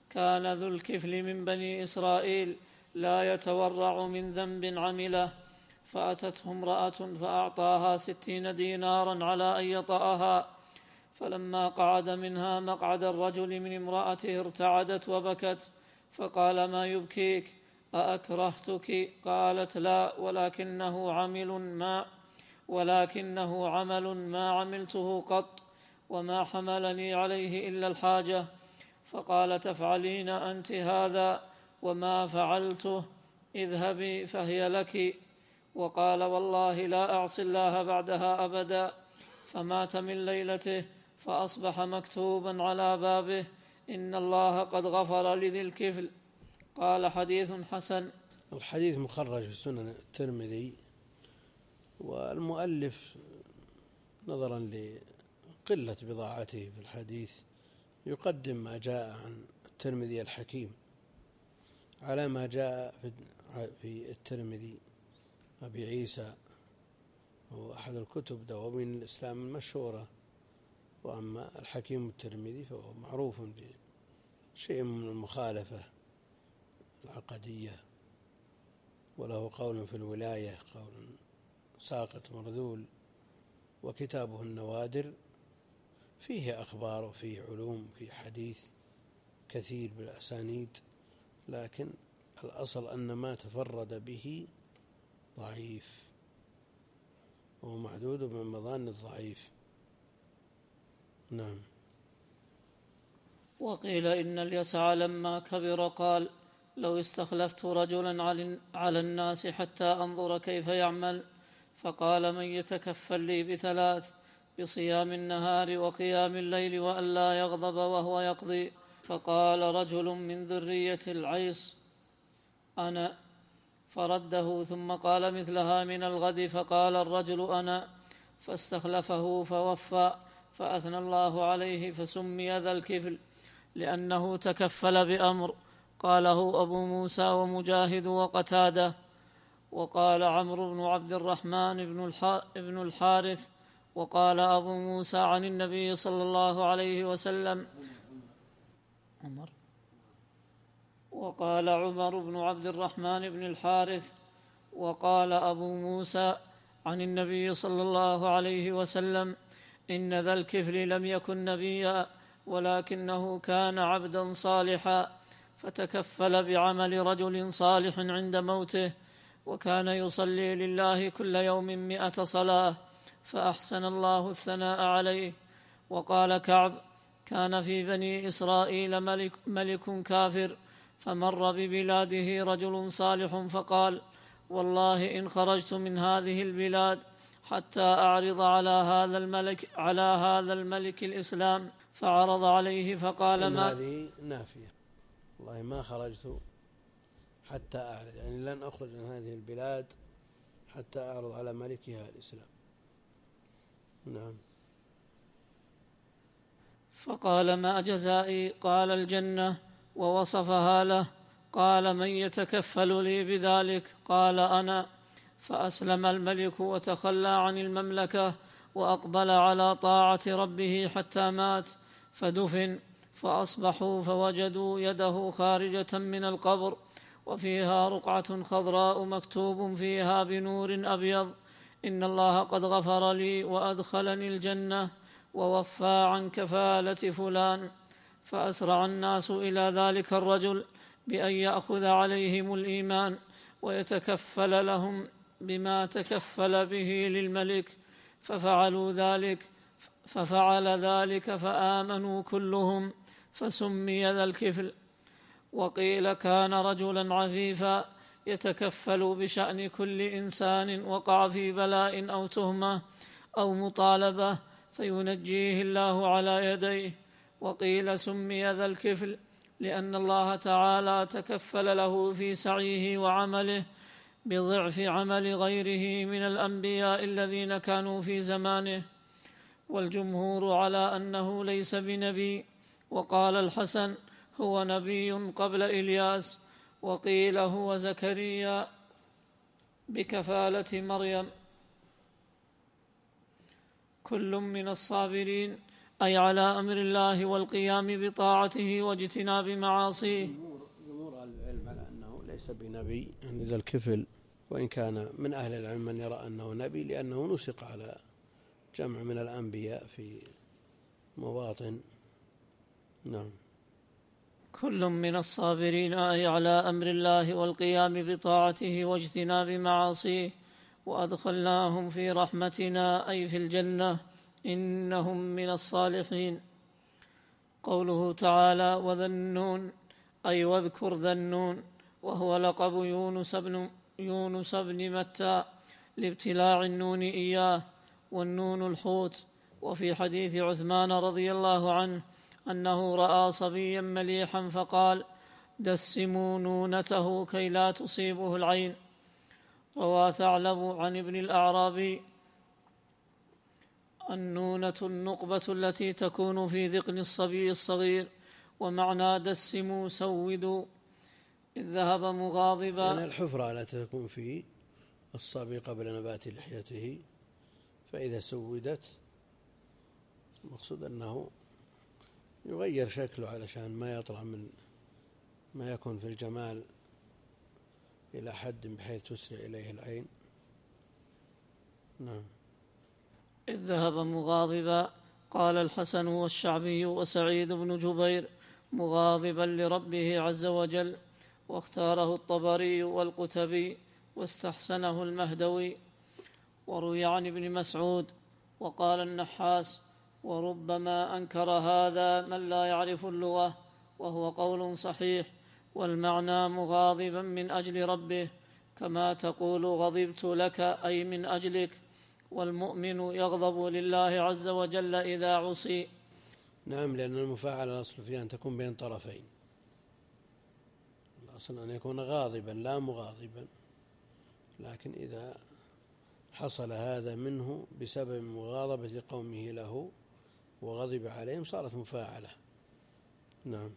كان ذو الكفل من بني إسرائيل لا يتورع من ذنب عمله، فأتته امرأة فأعطاها ستين دينارا على أن يطأها، فلما قعد منها مقعد الرجل من امرأته ارتعدت وبكت، فقال: ما يبكيك؟ أأكرهتك؟ قالت: لا، ولكنه عمل ما ولكنه عمل ما عملته قط، وما حملني عليه إلا الحاجة. فقال: تفعلين أنت هذا وما فعلته، اذهبي فهي لك. وقال: والله لا أعصي الله بعدها أبدا. فمات من ليلته، فأصبح مكتوبا على بابه: إن الله قد غفر لذي الكفل. قال: حديث حسن. الحديث مخرج في سنن الترمذي، والمؤلف نظرا لقلة بضاعته في الحديث يقدم ما جاء عن الترمذي الحكيم على ما جاء في الترمذي أبي عيسى، هو أحد الكتب دواوين الإسلام المشهورة. وأما الحكيم الترمذي فهو معروف بشيء من المخالفة العقدية، وله قول في الولاية، قول ساقط مرذول، وكتابه النوادر فيه أخبار وفيه علوم، فيه حديث كثير بالأسانيد، لكن الأصل أن ما تفرد به ضعيف، وهو معدود من مظان الضعيف. نعم. وقيل إن اليسع لما كبر قال: لو استخلفت رجلا على الناس حتى أنظر كيف يعمل، فقال: من يتكفل لي بثلاث: بصيام النهار وقيام الليل وأن لا يغضب وهو يقضي. فقال رجل من ذرية العيص: أنا. فرده، ثم قال مثلها من الغد، فقال الرجل: أنا. فاستخلفه فوفى، فأثنى الله عليه، فسمي ذا الكفل لأنه تكفل بأمر. قاله أبو موسى ومجاهد وقتادة. وقال عمرو بن عبد الرحمن بن الحارث: وقال أبو موسى عن النبي صلى الله عليه وسلم عمر وقال عمر بن عبد الرحمن بن الحارث: وقال أبو موسى عن النبي صلى الله عليه وسلم: إن ذا الكفل لم يكن نبيا، ولكنه كان عبدا صالحا، فتكفل بعمل رجل صالح عند موته، وكان يصلي لله كل يوم مئة صلاة، فأحسن الله الثناء عليه. وقال كعب: كان في بني إسرائيل ملك, ملك كافر، فمر ببلاده رجل صالح فقال: والله إن خرجت من هذه البلاد حتى أعرض على هذا الملك على هذا الملك الإسلام، فعرض عليه فقال: ما هذه نافية، والله ما خرجت حتى أعرض، يعني لن أخرج من هذه البلاد حتى أعرض على ملكها الإسلام. نعم. فقال: ما جزائي؟ قال: الجنة. ووصفها له. قال: من يتكفل لي بذلك؟ قال: أنا. فأسلم الملك وتخلى عن المملكة، وأقبل على طاعة ربه حتى مات، فدفن. فأصبحوا فوجدوا يده خارجة من القبر، وفيها رقعة خضراء مكتوب فيها بنور أبيض: إن الله قد غفر لي وأدخلني الجنة ووفى عن كفالة فلان. فأسرع الناس إلى ذلك الرجل بأن يأخذ عليهم الإيمان ويتكفل لهم بما تكفل به للملك، ففعلوا ذلك ففعل ذلك فآمنوا كلهم، فسمي ذا الكفل. وقيل كان رجلا عفيفا يتكفل بشأن كل إنسان وقع في بلاء أو تهمة أو مطالبة، فينجيه الله على يديه. وقيل سمي ذا الكفل لأن الله تعالى تكفل له في سعيه وعمله بضعف عمل غيره من الأنبياء الذين كانوا في زمانه. والجمهور على أنه ليس بنبي. وقال الحسن: هو نبي قبل إلياس. وقيل هو زكريا بكفالة مريم. كل من الصابرين أي على أمر الله والقيام بطاعته واجتناب معاصيه. جمهور أهل العلم على أنه ليس بنبي، يعني ذا الكفل، وإن كان من أهل العلم من يرى أنه نبي لأنه نسق على جمع من الأنبياء في مواطن. نعم. كل من الصابرين أي على أمر الله والقيام بطاعته واجتناب معاصيه، وأدخلناهم في رحمتنا أي في الجنة، إنهم من الصالحين. قوله تعالى وذا النون أي واذكر ذا النون، وهو لقب يونس بن, يونس بن متى لابتلاع النون إياه، والنون الحوت. وفي حديث عثمان رضي الله عنه أنه رأى صبيا مليحا فقال دسموا نونته كي لا تصيبه العين. روى ثعلب عن ابن الأعرابي النونة النقبة التي تكون في ذقن الصبي الصغير، ومعنى دسموا سودوا إذ ذهب مغاضبا، يعني الحفرة التي تكون في الصبي قبل نبات لحيته، فإذا سودت المقصود أنه يغير شكله علشان ما يطلع من ما يكون في الجمال إلى حد بحيث تسرع إليه العين. نعم. إذ ذهب مغاضبا. قال الحسن والشعبي وسعيد بن جبير مغاضبا لربه عز وجل، واختاره الطبري والقتبي واستحسنه المهدوي. وروي عن ابن مسعود وقال النحاس وربما أنكر هذا من لا يعرف اللغة، وهو قول صحيح، والمعنى مغاضبا من أجل ربه، كما تقول غضبت لك أي من أجلك، والمؤمن يغضب لله عز وجل إذا عصي. نعم، لأن المفاعلة الأصل فيها أن تكون بين طرفين، الأصل أن يكون غاضبا لا مغاضبا، لكن إذا حصل هذا منه بسبب مغاضبة قومه له وغضب عليهم صارت مفاعلة. نعم.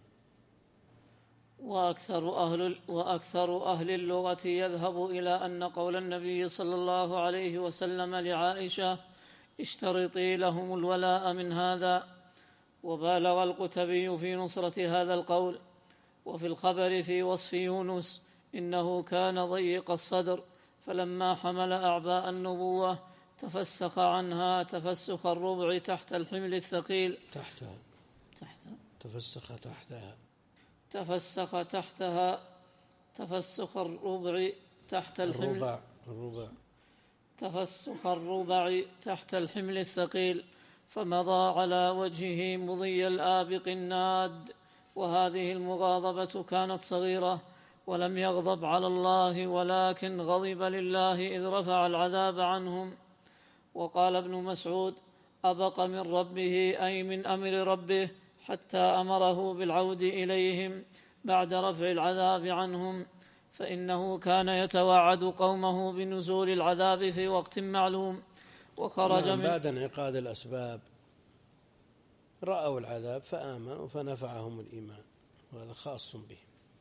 وأكثر أهل, وأكثر أهل اللغة يذهب إلى أن قول النبي صلى الله عليه وسلم لعائشة اشترطي لهم الولاء من هذا، وبالغ القتبي في نصرة هذا القول. وفي الخبر في وصف يونس إنه كان ضيق الصدر، فلما حمل أعباء النبوة تفسخ عنها تفسخ الربع تحت الحمل الثقيل. تحتها تحت تفسخ تحتها تفسخ تحتها تفسخ الربع تحت الحمل الربع الربع تفسخ الربع تحت الحمل الثقيل، فمضى على وجهه مضي الآبق الناد. وهذه المغاضبة كانت صغيرة، ولم يغضب على الله ولكن غضب لله إذ رفع العذاب عنهم. وقال ابن مسعود أبق من ربه أي من أمر ربه حتى أمره بالعود إليهم بعد رفع العذاب عنهم، فإنه كان يتوعد قومه بنزول العذاب في وقت معلوم. وخرج نعم، من بعد انعقاد الأسباب رأوا العذاب فآمنوا فنفعهم الإيمان، وهذا خاص به،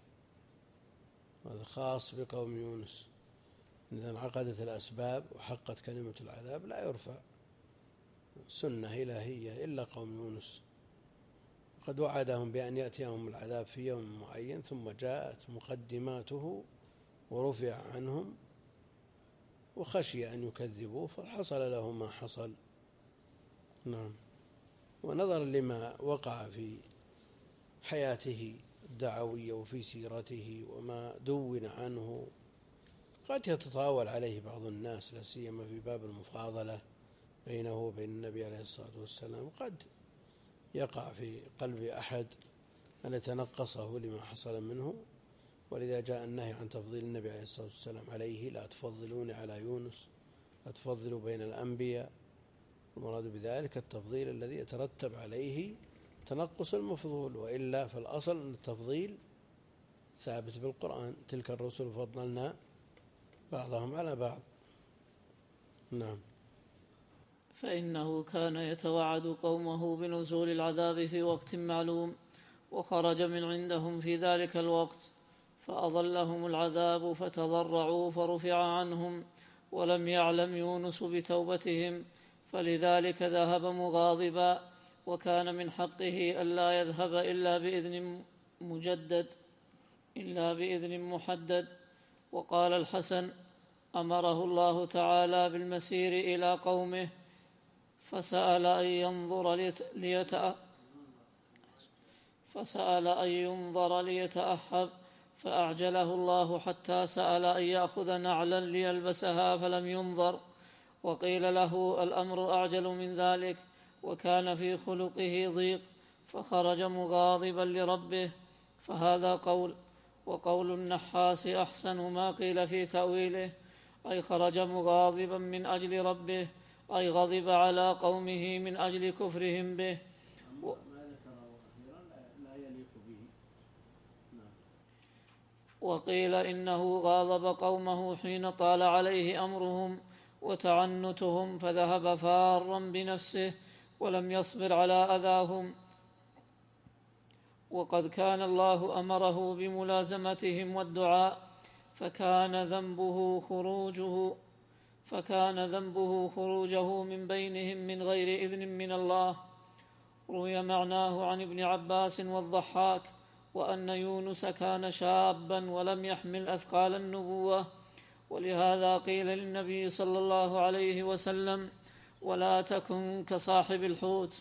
هذا خاص بقوم يونس. إذا انعقدت الأسباب وحقت كلمة العذاب لا يرفع سنة إلهية إلا قوم يونس، وقد وعدهم بأن يأتيهم العذاب في يوم معين، ثم جاءت مقدماته ورفع عنهم، وخشي أن يكذبوا فحصل له ما حصل. نعم. ونظرا لما وقع في حياته الدعوية وفي سيرته وما دون عنه، قد يتطاول عليه بعض الناس، لا سيما في باب المفاضلة بينه وبين النبي عليه الصلاة والسلام، قد يقع في قلب أحد أن يتنقصه لما حصل منه، ولذا جاء النهي عن تفضيل النبي عليه الصلاة والسلام عليه، لا تفضلون على يونس، لا تفضلوا بين الأنبياء. المراد بذلك التفضيل الذي يترتب عليه تنقص المفضول، وإلا فالأصل أن التفضيل ثابت بالقرآن، تلك الرسل فضلنا بعضهم على بعض. نعم. فإنه كان يتوعد قومه بنزول العذاب في وقت معلوم، وخرج من عندهم في ذلك الوقت فأضلهم العذاب فتضرعوا فرفع عنهم، ولم يعلم يونس بتوبتهم، فلذلك ذهب مغاضبا. وكان من حقه ألا يذهب إلا بإذن مجدد إلا بإذن محدد. وقال الحسن: أمره الله تعالى بالمسير إلى قومه فسأل أن ينظر ليتأ فسأل أن ينظر ليتأهب فأعجله الله حتى سأل أن يأخذ نعلا ليلبسها فلم ينظر، وقيل له الأمر أعجل من ذلك، وكان في خلقه ضيق فخرج مغاضبا لربه. فهذا قول. وقول النحاس أحسن ما قيل في تأويله، أي خرج مغاضبا من أجل ربه، أي غضب على قومه من أجل كفرهم به. و... وقيل إنه غاضب قومه حين طال عليه أمرهم وتعنتهم فذهب فارا بنفسه ولم يصبر على أذاهم، وقد كان الله أمره بملازمتهم والدعاء، فكان ذنبه خروجه فكان ذنبه خروجه من بينهم من غير إذن من الله. روي معناه عن ابن عباس والضحاك، وأن يونس كان شابا ولم يحمل أثقال النبوة، ولهذا قيل للنبي صلى الله عليه وسلم: ولا تكن كصاحب الحوت.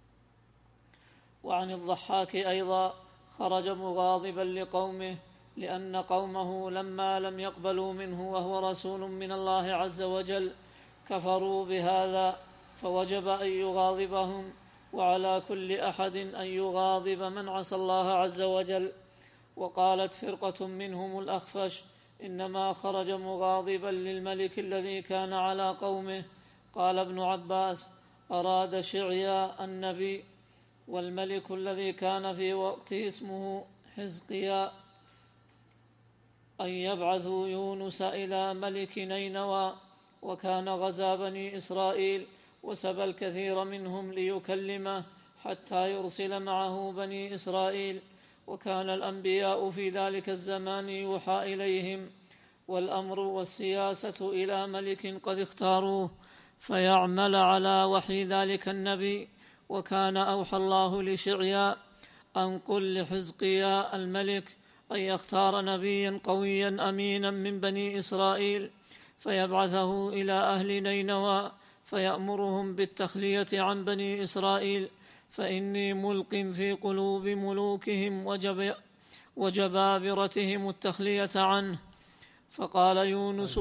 وعن الضحاك أيضا: خرج مغاضبا لقومه لأن قومه لما لم يقبلوا منه وهو رسول من الله عز وجل كفروا بهذا، فوجب أن يغاضبهم، وعلى كل أحد أن يغاضب من عصى الله عز وجل. وقالت فرقة منهم الأخفش: إنما خرج مغاضبا للملك الذي كان على قومه. قال ابن عباس: أراد شعيا النبي، والملك الذي كان في وقته اسمه حزقيا، أن يبعثوا يونس إلى ملك نينوى، وكان غزا بني إسرائيل وسبى الكثير منهم ليكلمه حتى يرسل معه بني إسرائيل، وكان الأنبياء في ذلك الزمان يوحى إليهم، والأمر والسياسة إلى ملك قد اختاروه فيعمل على وحي ذلك النبي. وكان أوحى الله لشعيا أن قل لحزقيا الملك أن يختار نبيا قويا أمينا من بني إسرائيل فيبعثه إلى أهل نينوى فيأمرهم بالتخلية عن بني إسرائيل، فإني ملق في قلوب ملوكهم وجب وجبابرتهم التخلية عنه. فقال يونس: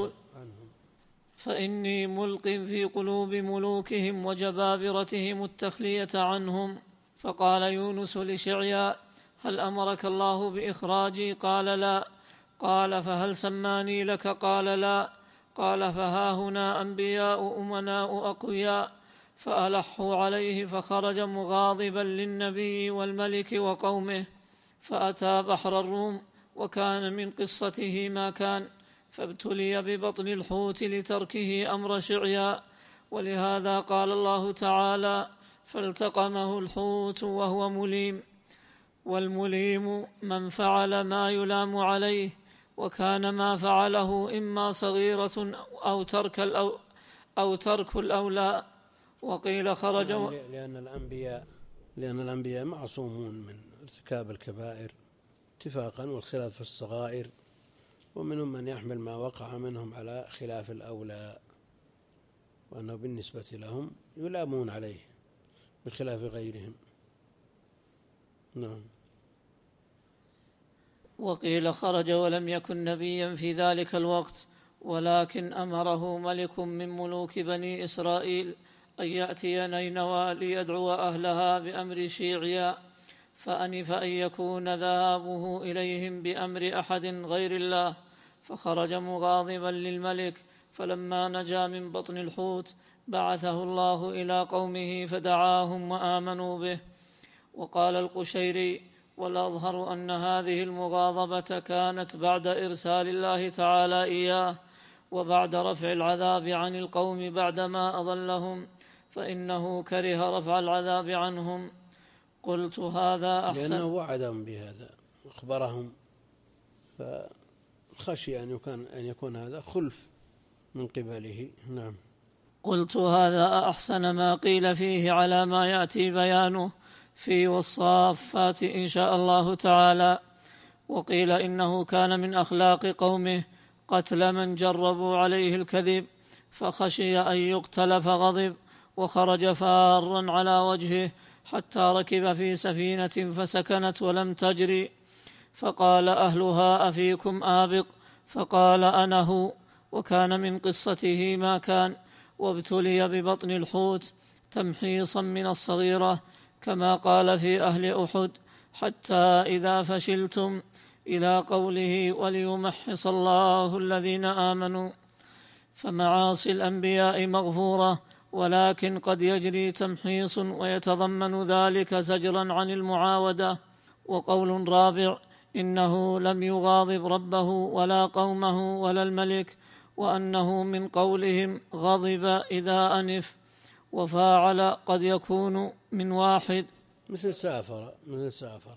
فإني ملق في قلوب ملوكهم وجبابرتهم التخلية عنهم. فقال يونس لشعيا: هل أمرك الله بإخراجي؟ قال: لا. قال: فهل سماني لك؟ قال: لا. قال: فها هنا أنبياء أمناء أقوياء. فألحوا عليه فخرج مغاضبا للنبي والملك وقومه، فأتى بحر الروم، وكان من قصته ما كان، فابتلي ببطن الحوت لتركه أمر شعيا. ولهذا قال الله تعالى: فالتقمه الحوت وهو مليم. والمليم من فعل ما يلام عليه، وكان ما فعله إما صغيرة أو ترك الأو أو ترك الأولى. وقيل خرج و... لأن الأنبياء لأن الأنبياء معصومون من ارتكاب الكبائر اتفاقا، والخلاف في الصغائر، ومنهم من يحمل ما وقع منهم على خلاف الأولى، وأنه بالنسبة لهم يلامون عليه بخلاف غيرهم. نعم. وقيل خرج ولم يكن نبيا في ذلك الوقت، ولكن أمره ملك من ملوك بني إسرائيل أن يأتي نينوى ليدعو أهلها بأمر شيعيا، فأنف أن يكون ذهابه إليهم بأمر أحد غير الله، فخرج مغاضبا للملك. فلما نجا من بطن الحوت بعثه الله إلى قومه فدعاهم وآمنوا به. وقال القشيري: والأظهر أن هذه المغاضبة كانت بعد إرسال الله تعالى إياه، وبعد رفع العذاب عن القوم بعدما أضلهم، فإنه كره رفع العذاب عنهم. قلت: هذا أحسن، لأنه وعدهم بهذا أخبرهم، فخشي أن يكون, أن يكون هذا خلف من قبله. نعم. قلت هذا أحسن ما قيل فيه على ما يأتي بيانه في والصافات إن شاء الله تعالى. وقيل إنه كان من أخلاق قومه قتل من جربوا عليه الكذب فخشي أن يقتل فغضب وخرج فارا على وجهه حتى ركب في سفينة فسكنت ولم تجري، فقال أهلها أفيكم آبق؟ فقال أنا هو. وكان من قصته ما كان، وابتلي ببطن الحوت تمحيصا من الصغيرة كما قال في أهل أحد حتى إذا فشلتم إلى قوله وليمحص الله الذين آمنوا. فمعاصي الأنبياء مغفورة، ولكن قد يجري تمحيص ويتضمن ذلك زجرا عن المعاودة. وقول رابع إنه لم يغاضب ربه ولا قومه ولا الملك، وأنه من قولهم غضب إذا أنف. وفاعل قد يكون من واحد مثل سافر مثل سافر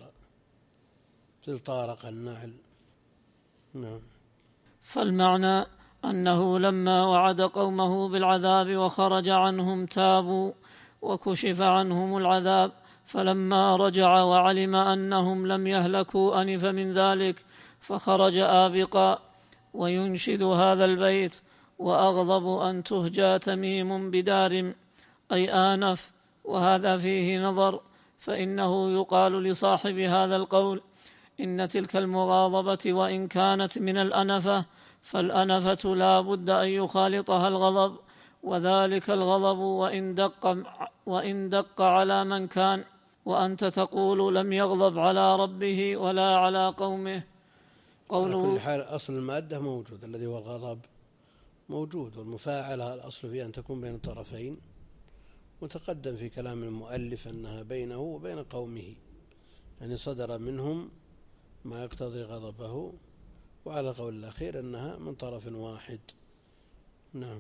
مثل طارق النعل. نعم. فالمعنى أنه لما وعد قومه بالعذاب وخرج عنهم تابوا وكشف عنهم العذاب، فلما رجع وعلم أنهم لم يهلكوا أنف من ذلك فخرج آبقا. وينشد هذا البيت وأغضب أن تهجى تميم بدار أي آنف. وهذا فيه نظر، فإنه يقال لصاحب هذا القول إن تلك المغاضبة وإن كانت من الأنفة فالأنفة لا بد أن يخالطها الغضب، وذلك الغضب وإن دق, وإن دق على من كان، وأنت تقول لم يغضب على ربه ولا على قومه. قوله على كل حال أصل المادة موجود الذي هو الغضب موجود، والمفاعلة الأصل فيها أن تكون بين الطرفين، وتقدم في كلام المؤلف أنها بينه وبين قومه، يعني صدر منهم ما يقتضي غضبه، وعلى قول الأخير أنها من طرف واحد. نعم.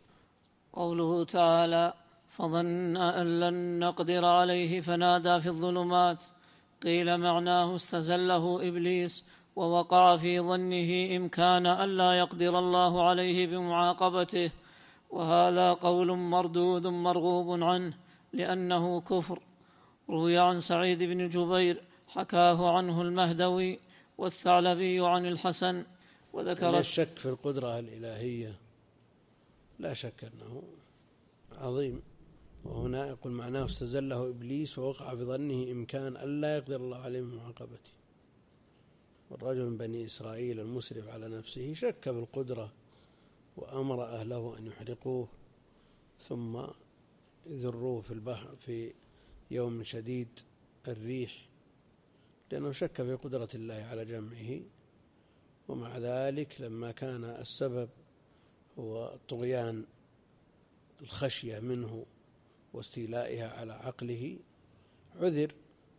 قوله تعالى فظن أن لن نقدر عليه فنادى في الظلمات، قيل معناه استزله إبليس ووقع في ظنه إمكان أن لا يقدر الله عليه بمعاقبته، وهذا قول مردود مرغوب عنه لأنه كفر. روي عن سعيد بن جبير حكاه عنه المهدوي والثعلبي عن الحسن. وذكر الشك في القدرة الإلهية لا شك أنه عظيم، وهنا يقول معناه استزله إبليس ووقع في ظنه إمكان أن لا يقدر الله عليه بمعاقبته. والرجل من بني إسرائيل المسرف على نفسه شك بالقدرة وأمر أهله أن يحرقوه ثم يذروه في البحر في يوم شديد الريح، لأنه شك في قدرة الله على جمعه. ومع ذلك لما كان السبب هو طغيان الخشية منه واستيلائها على عقله عذر.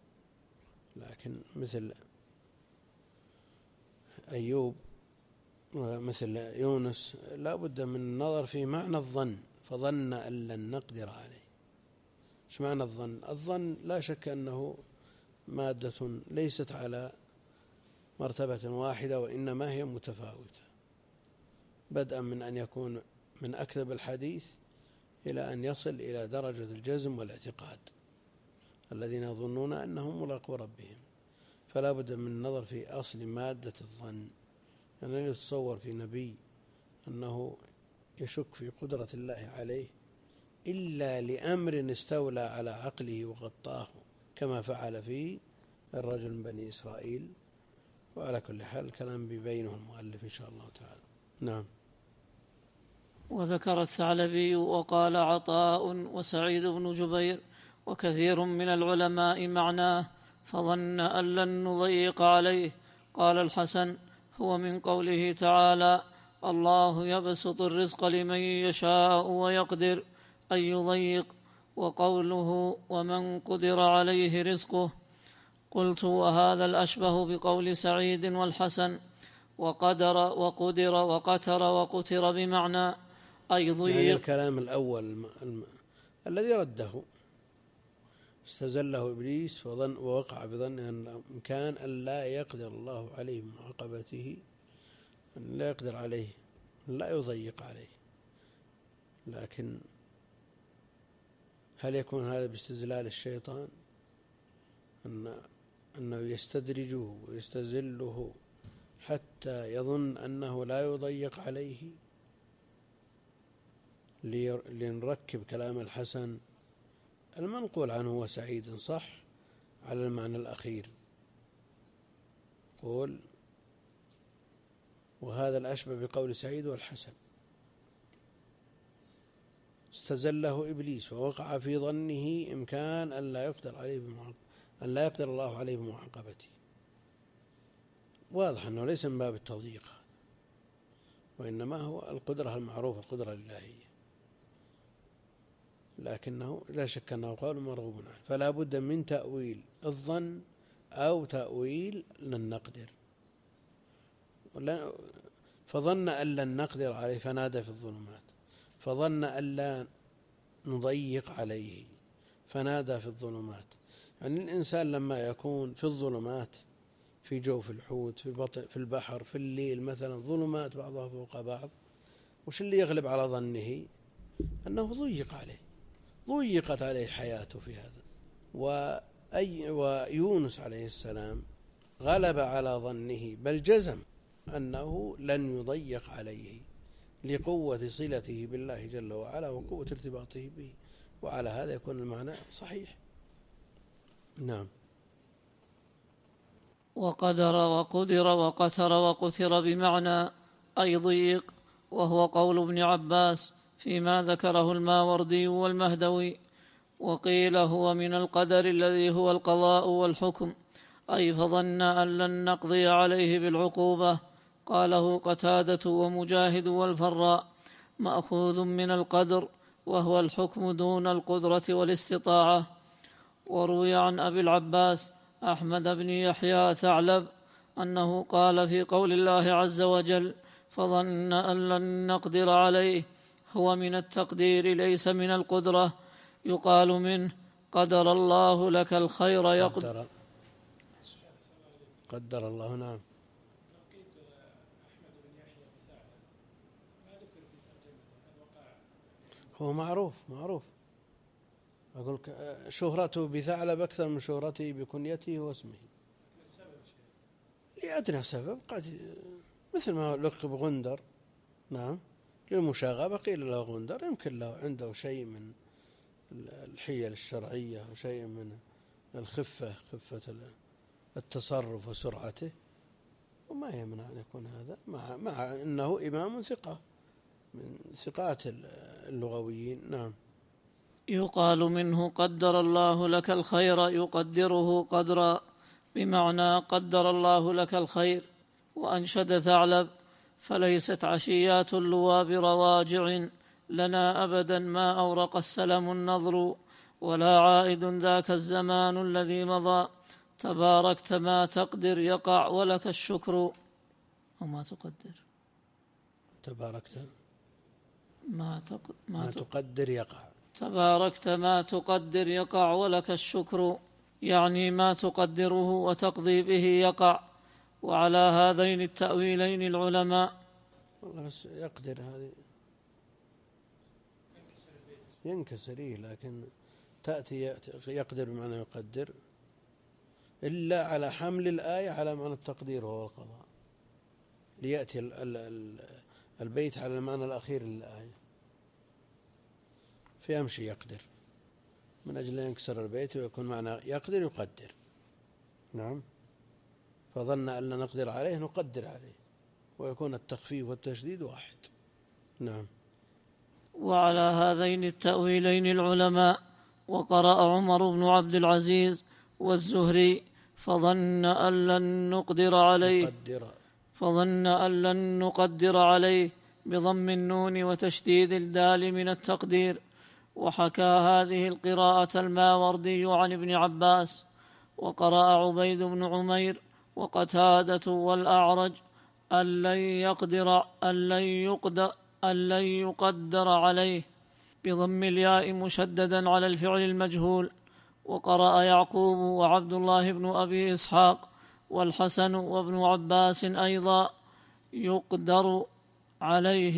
لكن مثل أيوب ومثل يونس لا بد من النظر في معنى الظن، فظن أن لن نقدر عليه. ايش معنى الظن؟ الظن لا شك أنه مادة ليست على مرتبة واحدة، وإنما هي متفاوتة، بدءا من أن يكون من أكذب الحديث إلى أن يصل إلى درجة الجزم والاعتقاد، الذين يظنون أنهم ملاقو ربهم. فلا بد من النظر في أصل مادة الظن، يعني لا يتصور في نبي أنه يشك في قدرة الله عليه إلا لأمر استولى على عقله وغطاه، كما فعل في الرجل من بني إسرائيل. وعلى كل حال الكلام ببينه المؤلف إن شاء الله تعالى. نعم. وذكر الثعلبي وقال عطاء وسعيد بن جبير وكثير من العلماء معناه فظن أن لن نضيق عليه. قال الحسن هو من قوله تعالى الله يبسط الرزق لمن يشاء ويقدر أن يضيق، وقوله ومن قدر عليه رزقه. قلت وهذا الأشبه بقول سعيد والحسن، وقدر وقدر وقتر وقتر بمعنى أي ضيق. يعني الكلام الأول الم... الم... الذي رده استزله إبليس وظن ووقع بظن أن إمكان أن لا يقدر الله عليه بمعاقبته، أن لا يقدر عليه، أن لا يضيق عليه، لكن هل يكون هذا باستزلال الشيطان؟ أن أنه يستدرجه ويستزله حتى يظن أنه لا يضيق عليه لنركب كلام الحسن المنقول عنه هو سعيد صح على المعنى الأخير. قول وهذا الأشبه بقول سعيد والحسن استزله إبليس ووقع في ظنه إمكان أن لا يقدر عليه بمعاقبته أن لا يقدر الله عليه بمعاقبته. واضح أنه ليس من باب التضييق وإنما هو القدرة المعروفة القدرة الإلهية، لكنه لا شك أنه قول مرغوب عنه، فلا بد من تأويل الظن أو تأويل لن نقدر. فظن أن لن نقدر عليه فنادى في الظلمات، فظن أن لا نضيق عليه فنادى في الظلمات. يعني الإنسان لما يكون في الظلمات في جوف الحوت في بطن في البحر في الليل مثلا ظلمات بعضها فوق بعض، وش اللي يغلب على ظنه؟ أنه ضيق عليه، ضيقت عليه حياته في هذا. وأي ويونس عليه السلام غلب على ظنه بل جزم أنه لن يضيق عليه لقوة صلته بالله جل وعلا وقوة ارتباطه به، وعلى هذا يكون المعنى صحيح. نعم. وقدر وقدر وقتر وقتر بمعنى أي ضيق، وهو قول ابن عباس فيما ذكره الماوردي والمهدوي. وقيل هو من القدر الذي هو القضاء والحكم، أي فظن أن لن نقضي عليه بالعقوبة. قاله قتادة ومجاهد والفراء، مأخوذ من القدر وهو الحكم دون القدرة والاستطاعة. وروي عن أبي العباس أحمد بن يحيى ثعلب أنه قال في قول الله عز وجل فظن أن لن نقدر عليه هو من التقدير ليس من القدرة، يقال منه قدر الله لك الخير يقدر قدر, قدر الله. نعم. هو معروف معروف أقول شهرته بثعلب أكثر من شهرته بكنيته واسمه لأدنى سبب، قد مثل ما لقب غندر. نعم. للمشاغبة قيل له غندر، يمكن له عنده شيء من الحيل الشرعية وشيء من الخفة خفة التصرف وسرعته، وما يمنع أن يكون هذا مع, مع أنه إمام ثقة من ثقات اللغويين. نعم. يقال منه قدر الله لك الخير يقدره قدرا، بمعنى قدر الله لك الخير. وأنشد ثعلب فليست عشيات اللواب رواجع لنا أبدا ما أورق السلم النظر، ولا عائد ذاك الزمان الذي مضى تباركت ما تقدر يقع ولك الشكر. وما تقدر تباركت ما, تق... ما, ما تقدر يقع تباركت ما تقدر يقع ولك الشكر، يعني ما تقدره وتقضي به يقع. وعلى هذين التأويلين العلماء. والله بس يقدر هذه ينكسر إيه، لكن تأتي يقدر بمعنى يقدر إلا على حمل الآية على معنى التقدير وهو القضاء، ليأتي ال ال ال البيت على المعنى الأخير للآية فيمشي يقدر من أجل أن ينكسر البيت ويكون معنى يقدر يقدر. نعم. فظن أن لا نقدر عليه نقدر عليه، ويكون التخفيف والتشديد واحد. نعم. وعلى هذين التأويلين العلماء. وقرأ عمر بن عبد العزيز والزهري فظن أن لن نقدر عليه نقدر. فظن أن لن نقدر عليه بضم النون وتشديد الدال من التقدير. وحكى هذه القراءة الماوردي عن ابن عباس. وقرأ عبيد بن عمير وقتادة والأعرج أن لن يقدر أن لن يقدر أن لن يقدر عليه بضم الياء مشددا على الفعل المجهول. وقرأ يعقوب وعبد الله بن أبي إسحاق والحسن وابن عباس أيضا يقدر عليه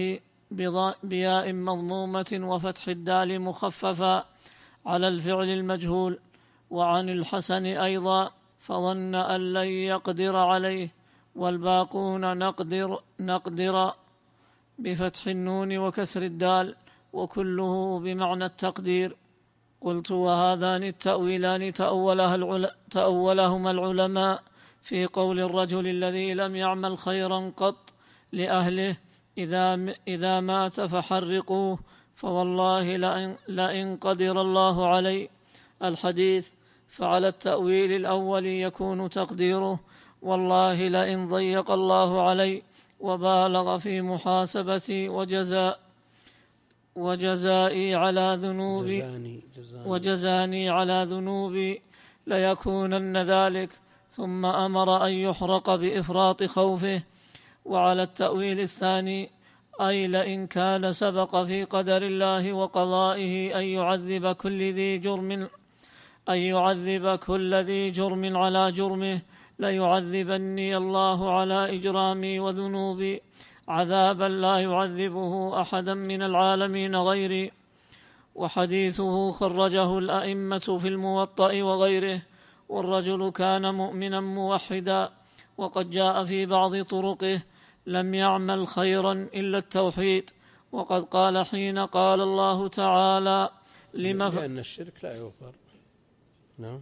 بياء مضمومة وفتح الدال مخففا على الفعل المجهول. وعن الحسن أيضا فظن أن لن يقدر عليه، والباقون نقدر نقدر بفتح النون وكسر الدال، وكله بمعنى التقدير. قلت وهذان التأويلان تأولهما العلماء في قول الرجل الذي لم يعمل خيرا قط لأهله إذا, إذا مات فحرقوه فوالله لئن, لئن قدر الله علي الحديث. فعلى التأويل الأول يكون تقديره والله لئن ضيق الله علي وبالغ في محاسبتي وجزاء وجزائي على ذنوبي جزاني جزاني وجزاني على ذنوبي ليكونن ذلك، ثم أمر أن يحرق بإفراط خوفه. وعلى التأويل الثاني أي لئن كان سبق في قدر الله وقضائه أن يعذب كل ذي جرم أن يعذب كل ذي جرم على جرمه ليعذبني الله على إجرامي وذنوبي عذابا لا يعذبه أحدا من العالمين غيري. وحديثه خرجه الأئمة في الموطأ وغيره. والرجل كان مؤمنا موحدا، وقد جاء في بعض طرقه لم يعمل خيرا إلا التوحيد. وقد قال حين قال الله تعالى لما ف... لأن الشرك لا يغفر. نعم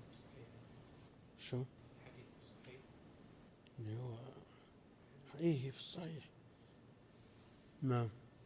شو اللي هو إيه في الصحيح. نعم.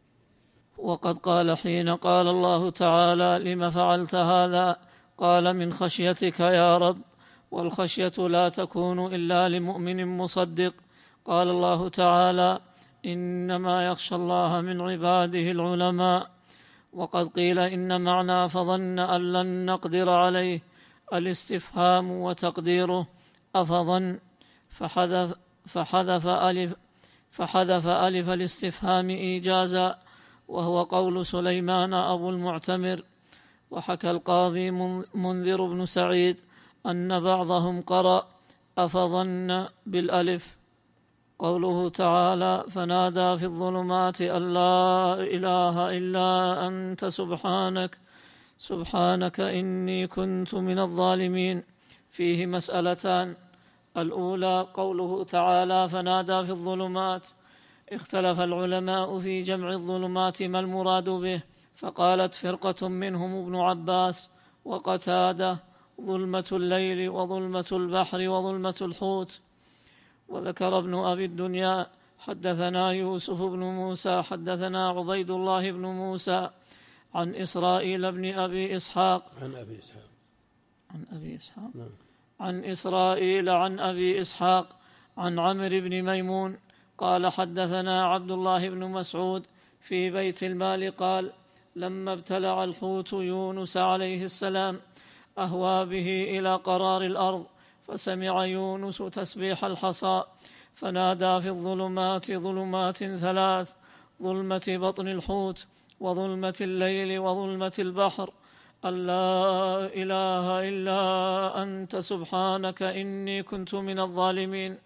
وقد قال حين قال الله تعالى لما فعلت هذا قال من خشيتك يا رب، والخشية لا تكون إلا لمؤمن مصدق. قال الله تعالى إنما يخشى الله من عباده العلماء. وقد قيل إن معنى فظن أن لن نقدر عليه الاستفهام وتقديره أفظن، فحذف, فحذف, ألف فحذف ألف الاستفهام إيجازا، وهو قول سليمان أبو المعتمر. وحكى القاضي منذر بن سعيد أن بعضهم قرأ أفظن بالألف. قوله تعالى فنادى في الظلمات أن لا إله إلا أنت سبحانك سبحانك إني كنت من الظالمين، فيه مسألتان. الأولى قوله تعالى فنادى في الظلمات، اختلف العلماء في جمع الظلمات ما المراد به، فقالت فرقة منهم ابن عباس وقتادة ظلمة الليل وظلمة البحر وظلمة الحوت. وذكر ابن أبي الدنيا حدثنا يوسف بن موسى حدثنا عبيد الله بن موسى عن إسرائيل بن أبي إسحاق عن أبي إسحاق عن أبي إسحاق نعم. عن إسرائيل عن أبي إسحاق عن عمرو بن ميمون قال حدثنا عبد الله بن مسعود في بيت المال قال لما ابتلع الحوت يونس عليه السلام أهوى به إلى قرار الأرض، فسمع يونس تسبيح الحصى فنادى في الظلمات ظلمات ثلاث، ظلمة بطن الحوت وظلمة الليل وظلمة البحر، أن لا إله إلا أنت سبحانك إني كنت من الظالمين.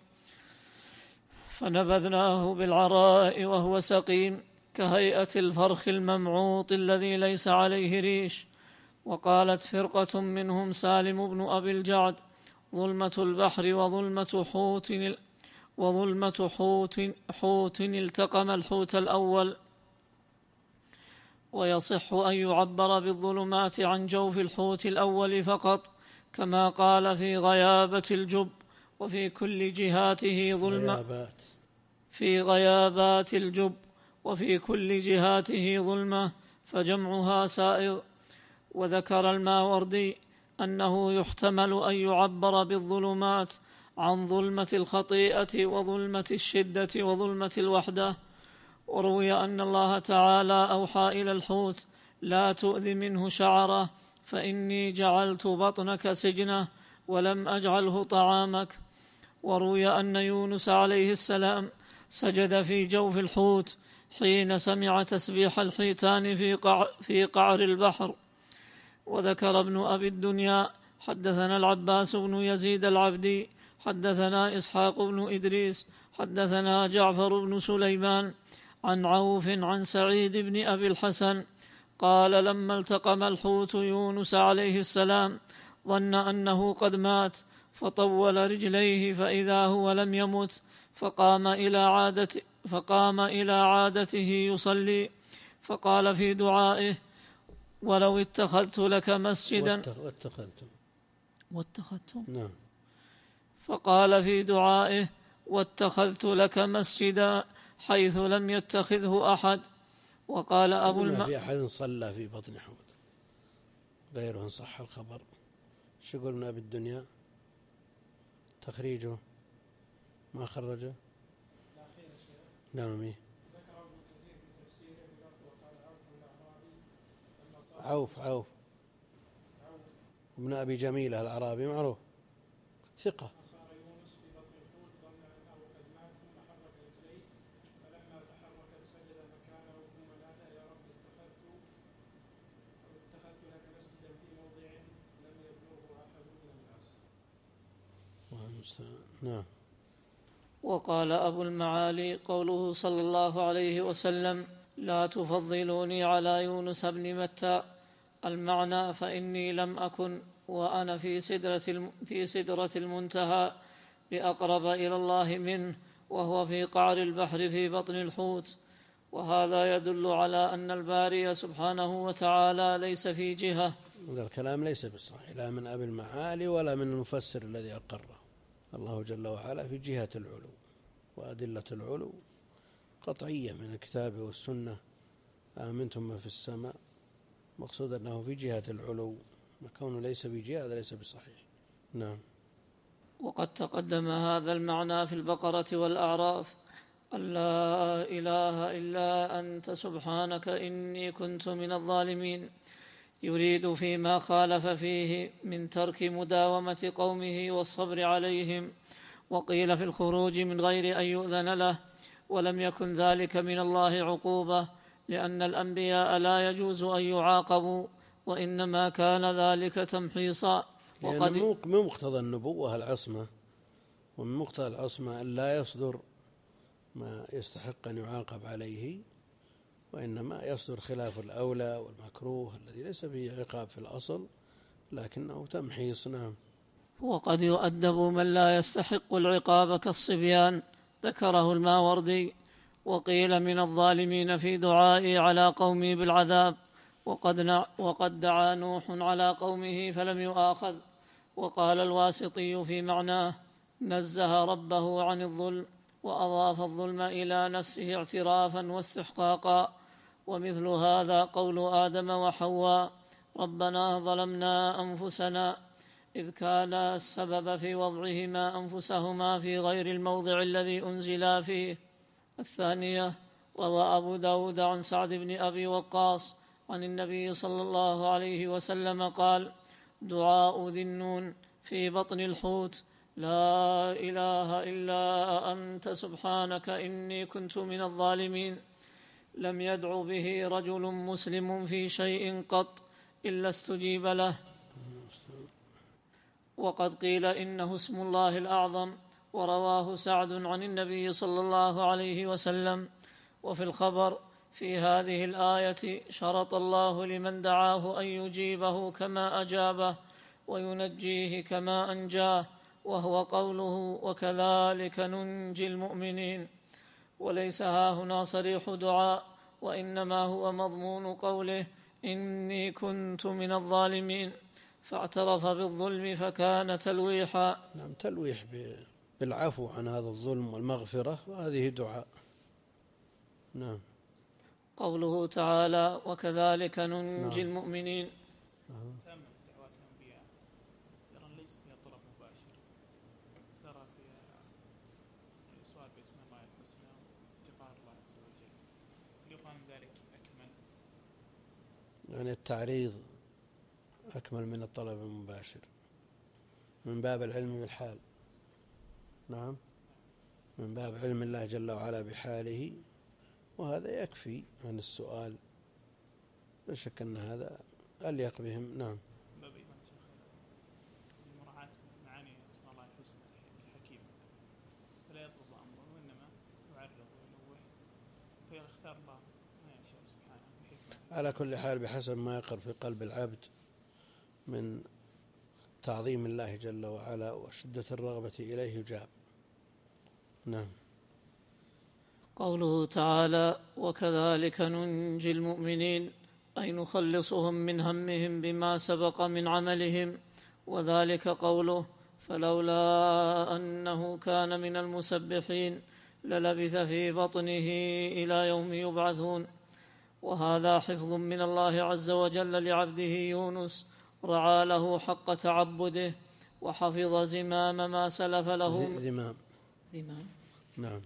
فنبذناه بالعراء وهو سقيم كهيئة الفرخ الممعوط الذي ليس عليه ريش. وقالت فرقة منهم سالم بن أبي الجعد ظلمة البحر وظلمة حوت وظلمة حوت حوت التقم الحوت الأول. ويصح أن يعبر بالظلمات عن جوف الحوت الأول فقط، كما قال في غيابة الجب وفي كل جهاته ظلمة في غيابات الجب وفي كل جهاته ظلمة، فجمعها سائغ. وذكر الماوردي أنه يحتمل أن يعبر بالظلمات عن ظلمة الخطيئة وظلمة الشدة وظلمة الوحدة. وروي أن الله تعالى أوحى إلى الحوت لا تؤذ منه شعره فإني جعلت بطنك سجنه ولم أجعله طعامك. وروي أن يونس عليه السلام سجد في جوف الحوت حين سمع تسبيح الحيتان في قعر, في قعر البحر. وذكر ابن أبي الدنيا حدثنا العباس بن يزيد العبدي حدثنا إسحاق بن إدريس حدثنا جعفر بن سليمان عن عوف عن سعيد بن أبي الحسن قال لما التقم الحوت يونس عليه السلام ظن أنه قد مات فطول رجليه فإذا هو لم يمت فقام إلى عادته فقام إلى عادته يصلي فقال في دعائه ولو اتخذت لك مسجدا واتخذت واتخذت نعم فقال في دعائه واتخذت لك مسجدا حيث لم يتخذه أحد. وقال أبو ما الم... في أحد صلى في بطن حوت غيره إن صح الخبر. شو قلنا بالدنيا تخريجه ما خرجه؟ نعم. عوف عوف ابن أبي جميلة الأعرابي معروف ثقة. نعم. وقال أبو المعالي قوله صلى الله عليه وسلم لا تفضلوني على يونس بن متى المعنى فإني لم أكن وأنا في سدرة, في سدرة المنتهى بأقرب إلى الله منه وهو في قعر البحر في بطن الحوت. وهذا يدل على أن الباري سبحانه وتعالى ليس في جهة. هذا الكلام ليس بالصحيح لا من أبي المعالي ولا من المفسر الذي أقره. الله جل وعلا في جهة العلو وأدلة العلو قطعية من الكتاب والسنة. آمنتم من في السماء مقصود أنه في جهة العلو ما كونه ليس في جهة هذا ليس بصحيح. نعم. وقد تقدم هذا المعنى في البقرة والأعراف أن لا إله إلا أنت سبحانك إني كنت من الظالمين يريد فيما خالف فيه من ترك مداومة قومه والصبر عليهم. وقيل في الخروج من غير أن يؤذن له ولم يكن ذلك من الله عقوبة لأن الأنبياء لا يجوز أن يعاقبوا وإنما كان ذلك تمحيصا. وقد من مقتضى النبوة العصمة ومن مقتضى العصمة أن لا يصدر ما يستحق أن يعاقب عليه وإنما يصدر خلاف الأولى والمكروه الذي ليس فيه عقاب في الأصل لكنه تمحيص. نعم. وقد يؤدب من لا يستحق العقاب كالصبيان ذكره الماوردي. وقيل من الظالمين في دعائي على قومي بالعذاب وقد, وقد دعا نوح على قومه فلم يؤاخذ. وقال الواسطي في معناه نزه ربه عن الظلم وأضاف الظلم إلى نفسه اعترافا واستحقاقا. ومثل هذا قول آدم وحواء ربنا ظلمنا أنفسنا إذ كان السبب في وضعهما أنفسهما في غير الموضع الذي أنزلا فيه. الثانية روى أبو داود عن سعد بن أبي وقاص عن النبي صلى الله عليه وسلم قال دعاء ذي النون في بطن الحوت لا إله إلا أنت سبحانك إني كنت من الظالمين لم يدع به رجل مسلم في شيء قط إلا استجيب له. وقد قيل إنه اسم الله الأعظم ورواه سعد عن النبي صلى الله عليه وسلم. وفي الخبر في هذه الآية شرط الله لمن دعاه أن يجيبه كما أجابه وينجيه كما أنجاه وهو قوله وكذلك ننجي المؤمنين. وليس هاهنا صريح دعاء وإنما هو مضمون قوله إني كنت من الظالمين فاعترف بالظلم فكان تلويحا. نعم تلويح بالعفو عن هذا الظلم والمغفرة وهذه دعاء. نعم. قوله تعالى وكذلك ننجي نعم. المؤمنين تامة في دعوات الأنبياء ترى ليس فيها طلب مباشر ترى فيها السؤال باسم الله الحسنى وافتقار الله عز وجل يقام ذلك أكمل يعني التعريض أكمل من الطلب المباشر من باب العلم بالحال. نعم من باب علم الله جل وعلا بحاله وهذا يكفي عن السؤال لا شك أن هذا أليق بهم. نعم. باب أيضا مراعاة معاني اسم الله الحسنى الحكيم فلا يطلب أمره وإنما يعرض وينوه فيختار الله ما يشاء سبحانه بحكمته. على كل حال بحسب ما يقر في قلب العبد من تعظيم الله جل وعلا وشدة الرغبة إليه يجاب. نعم. قوله تعالى: وكذلك ننجي المؤمنين، أي نخلصهم من همهم بما سبق من عملهم، وذلك قوله: فلولا أنه كان من المسبحين للبث في بطنه إلى يوم يبعثون. وهذا حفظ من الله عز وجل لعبده يونس، رعى له حق تعبده، وحفظ زمام ما سلف له زمام زمام نعم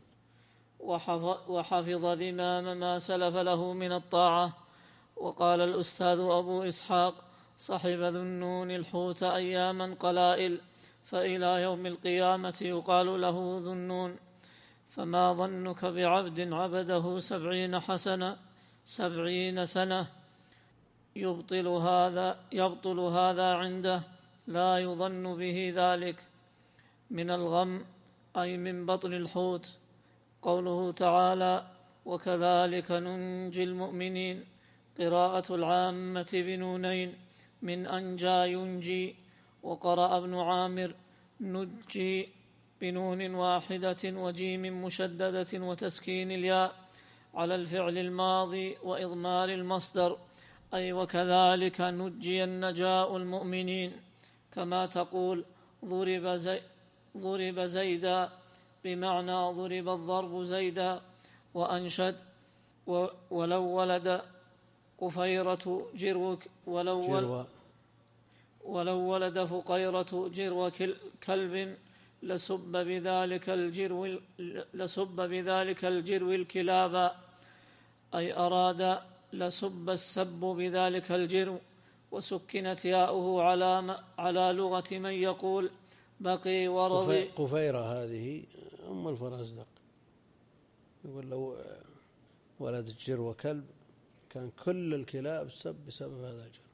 وحفظ ذمام ما سلف له من الطاعة. وقال الأستاذ أبو إسحاق: صحب ذو النون الحوت أياما قلائل، فإلى يوم القيامة يقال له ذو النون. فما ظنك بعبد عبده سبعين حسنة سبعين سنة يبطل هذا, يبطل هذا عنده، لا يظن به ذلك. من الغم أي من بطن الحوت. قوله تعالى: وكذلك ننجي المؤمنين، قراءة العامة بنونين من أنجى ينجي، وقرأ ابن عامر نجي بنون واحدة وجيم مشددة وتسكين الياء على الفعل الماضي وإضمار المصدر، أي وكذلك نجي النجاء المؤمنين، كما تقول ضرب, زي ضرب زيدا بمعنى ضرب الضرب زيدا. وأنشد: ولو ولد قفيرة جرو ولو, جرو ولو ولد فقيرة جرو كلب لسب بذلك الجرو لسب بذلك الجرو الكلاب، أي أراد لسب السب بذلك الجرو. وسكنت ياؤه على على لغة من يقول بقي ورضي. قفيرة هذه أم الفرزدق، يقول لو ولد جرو كلب كان كل الكلاب سب بسبب هذا الجرو.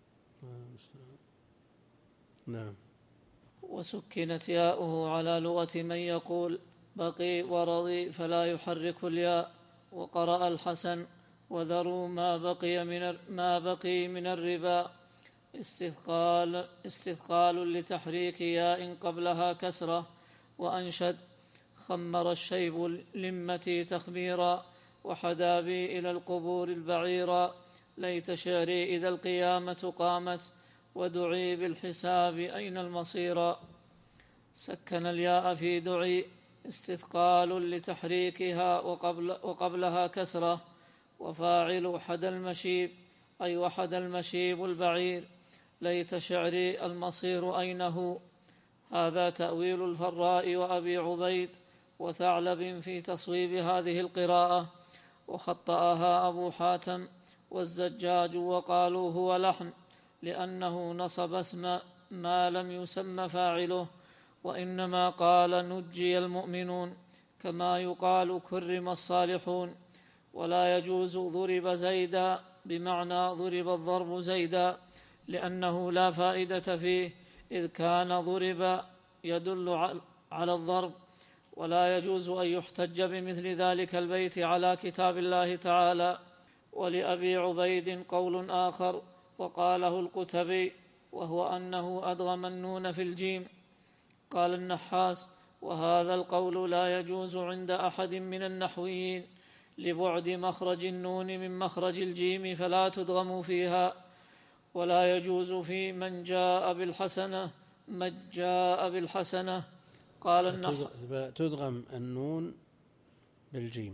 نعم. وسكنت ياؤه على لغة من يقول بقي ورضي فلا يحرك الياء. وقرأ الحسن: وذروا ما بقي من ما بقي من الربا، استثقال استثقال لتحريك ياء قبلها كسرة. وأنشد: خمر الشيب لمتي تخبيرا، وحدا بي إلى القبور البعيرا، ليت شعري إذا القيامة قامت، ودعي بالحساب أين المصيرا. سكن الياء في دعي استثقال لتحريكها وقبل وقبلها كسرة. وفاعل حدا المشيب أي وحد المشيب البعير، ليت شعري المصير أينه. هذا تأويل الفراء وأبي عبيد وثعلب في تصويب هذه القراءة، وخطأها أبو حاتم والزجاج وقالوا هو لحن، لأنه نصب اسم ما لم يسم فاعله، وإنما قال نجي المؤمنون، كما يقال كرم الصالحون. ولا يجوز ضرب زيدا بمعنى ضرب الضرب زيدا، لأنه لا فائدة فيه، إذ كان ضرب يدل على الضرب. ولا يجوز أن يحتج بمثل ذلك البيت على كتاب الله تعالى. ولأبي عبيد قول آخر وقاله القتبي، وهو أنه أدغم النون في الجيم. قال النحاس: وهذا القول لا يجوز عند أحد من النحويين، لبعد مخرج النون من مخرج الجيم فلا تدغم فيها. ولا يجوز في من جاء بالحسنة من جاء بالحسنة. قال النحاس: تدغم النون بالجيم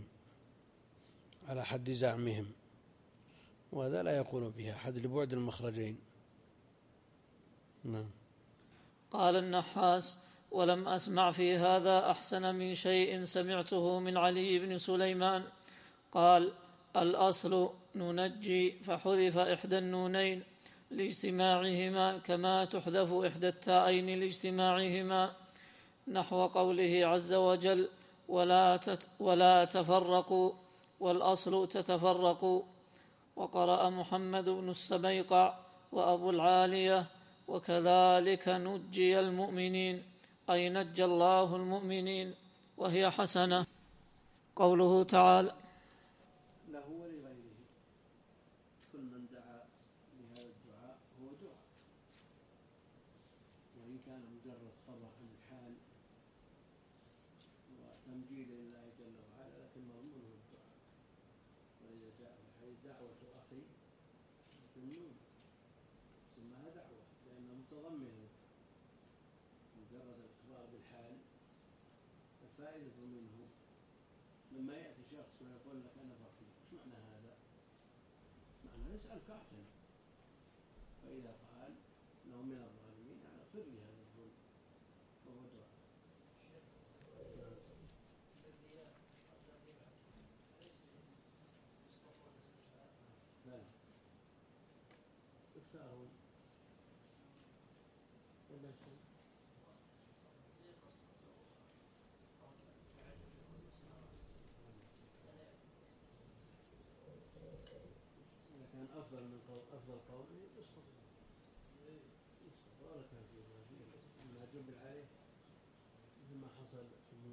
على حد زعمهم، وهذا لا يقول بها أحد لبعد المخرجين. نعم. قال النحاس: ولم أسمع في هذا أحسن من شيء سمعته من علي بن سليمان قال: الأصل ننجي، فحذف إحدى النونين لاجتماعهما كما تحذف إحدى التاءين لاجتماعهما، نحو قوله عز وجل: ولا, تت ولا تفرقوا، والأصل تتفرقوا. وقرأ محمد بن السبيقع وأبو العالية: وكذلك نجي المؤمنين، أي نجى الله المؤمنين، وهي حسنة. قوله تعالى: له ولغيره، كل من دعا بهذا الدعاء هو دعاء، وإن كان مجرد خبر عن الحال وتمجيد لله جل وعلا، لكن مضمونه الدعاء. ولذا جاء في الحديث دعوة أخي في النوم، سماها دعوة لأنها متضمنة مجرد الإخبار بالحال. الفائدة منه لما يأتي شخص ويقول لك أنا فقير، ايش معنى هذا؟ معنى يسألك أعطني، فإذا قال إنه من الظالمين يعني اغفر لي هذا الظلم، وهو دعاء. بلى يختارون ولا شيء. إذا كان أفضل من قول أفضل قوله يصطفى يصطفى ولا كان فيه ما فيه ما جبل عليه، مثل ما حصل في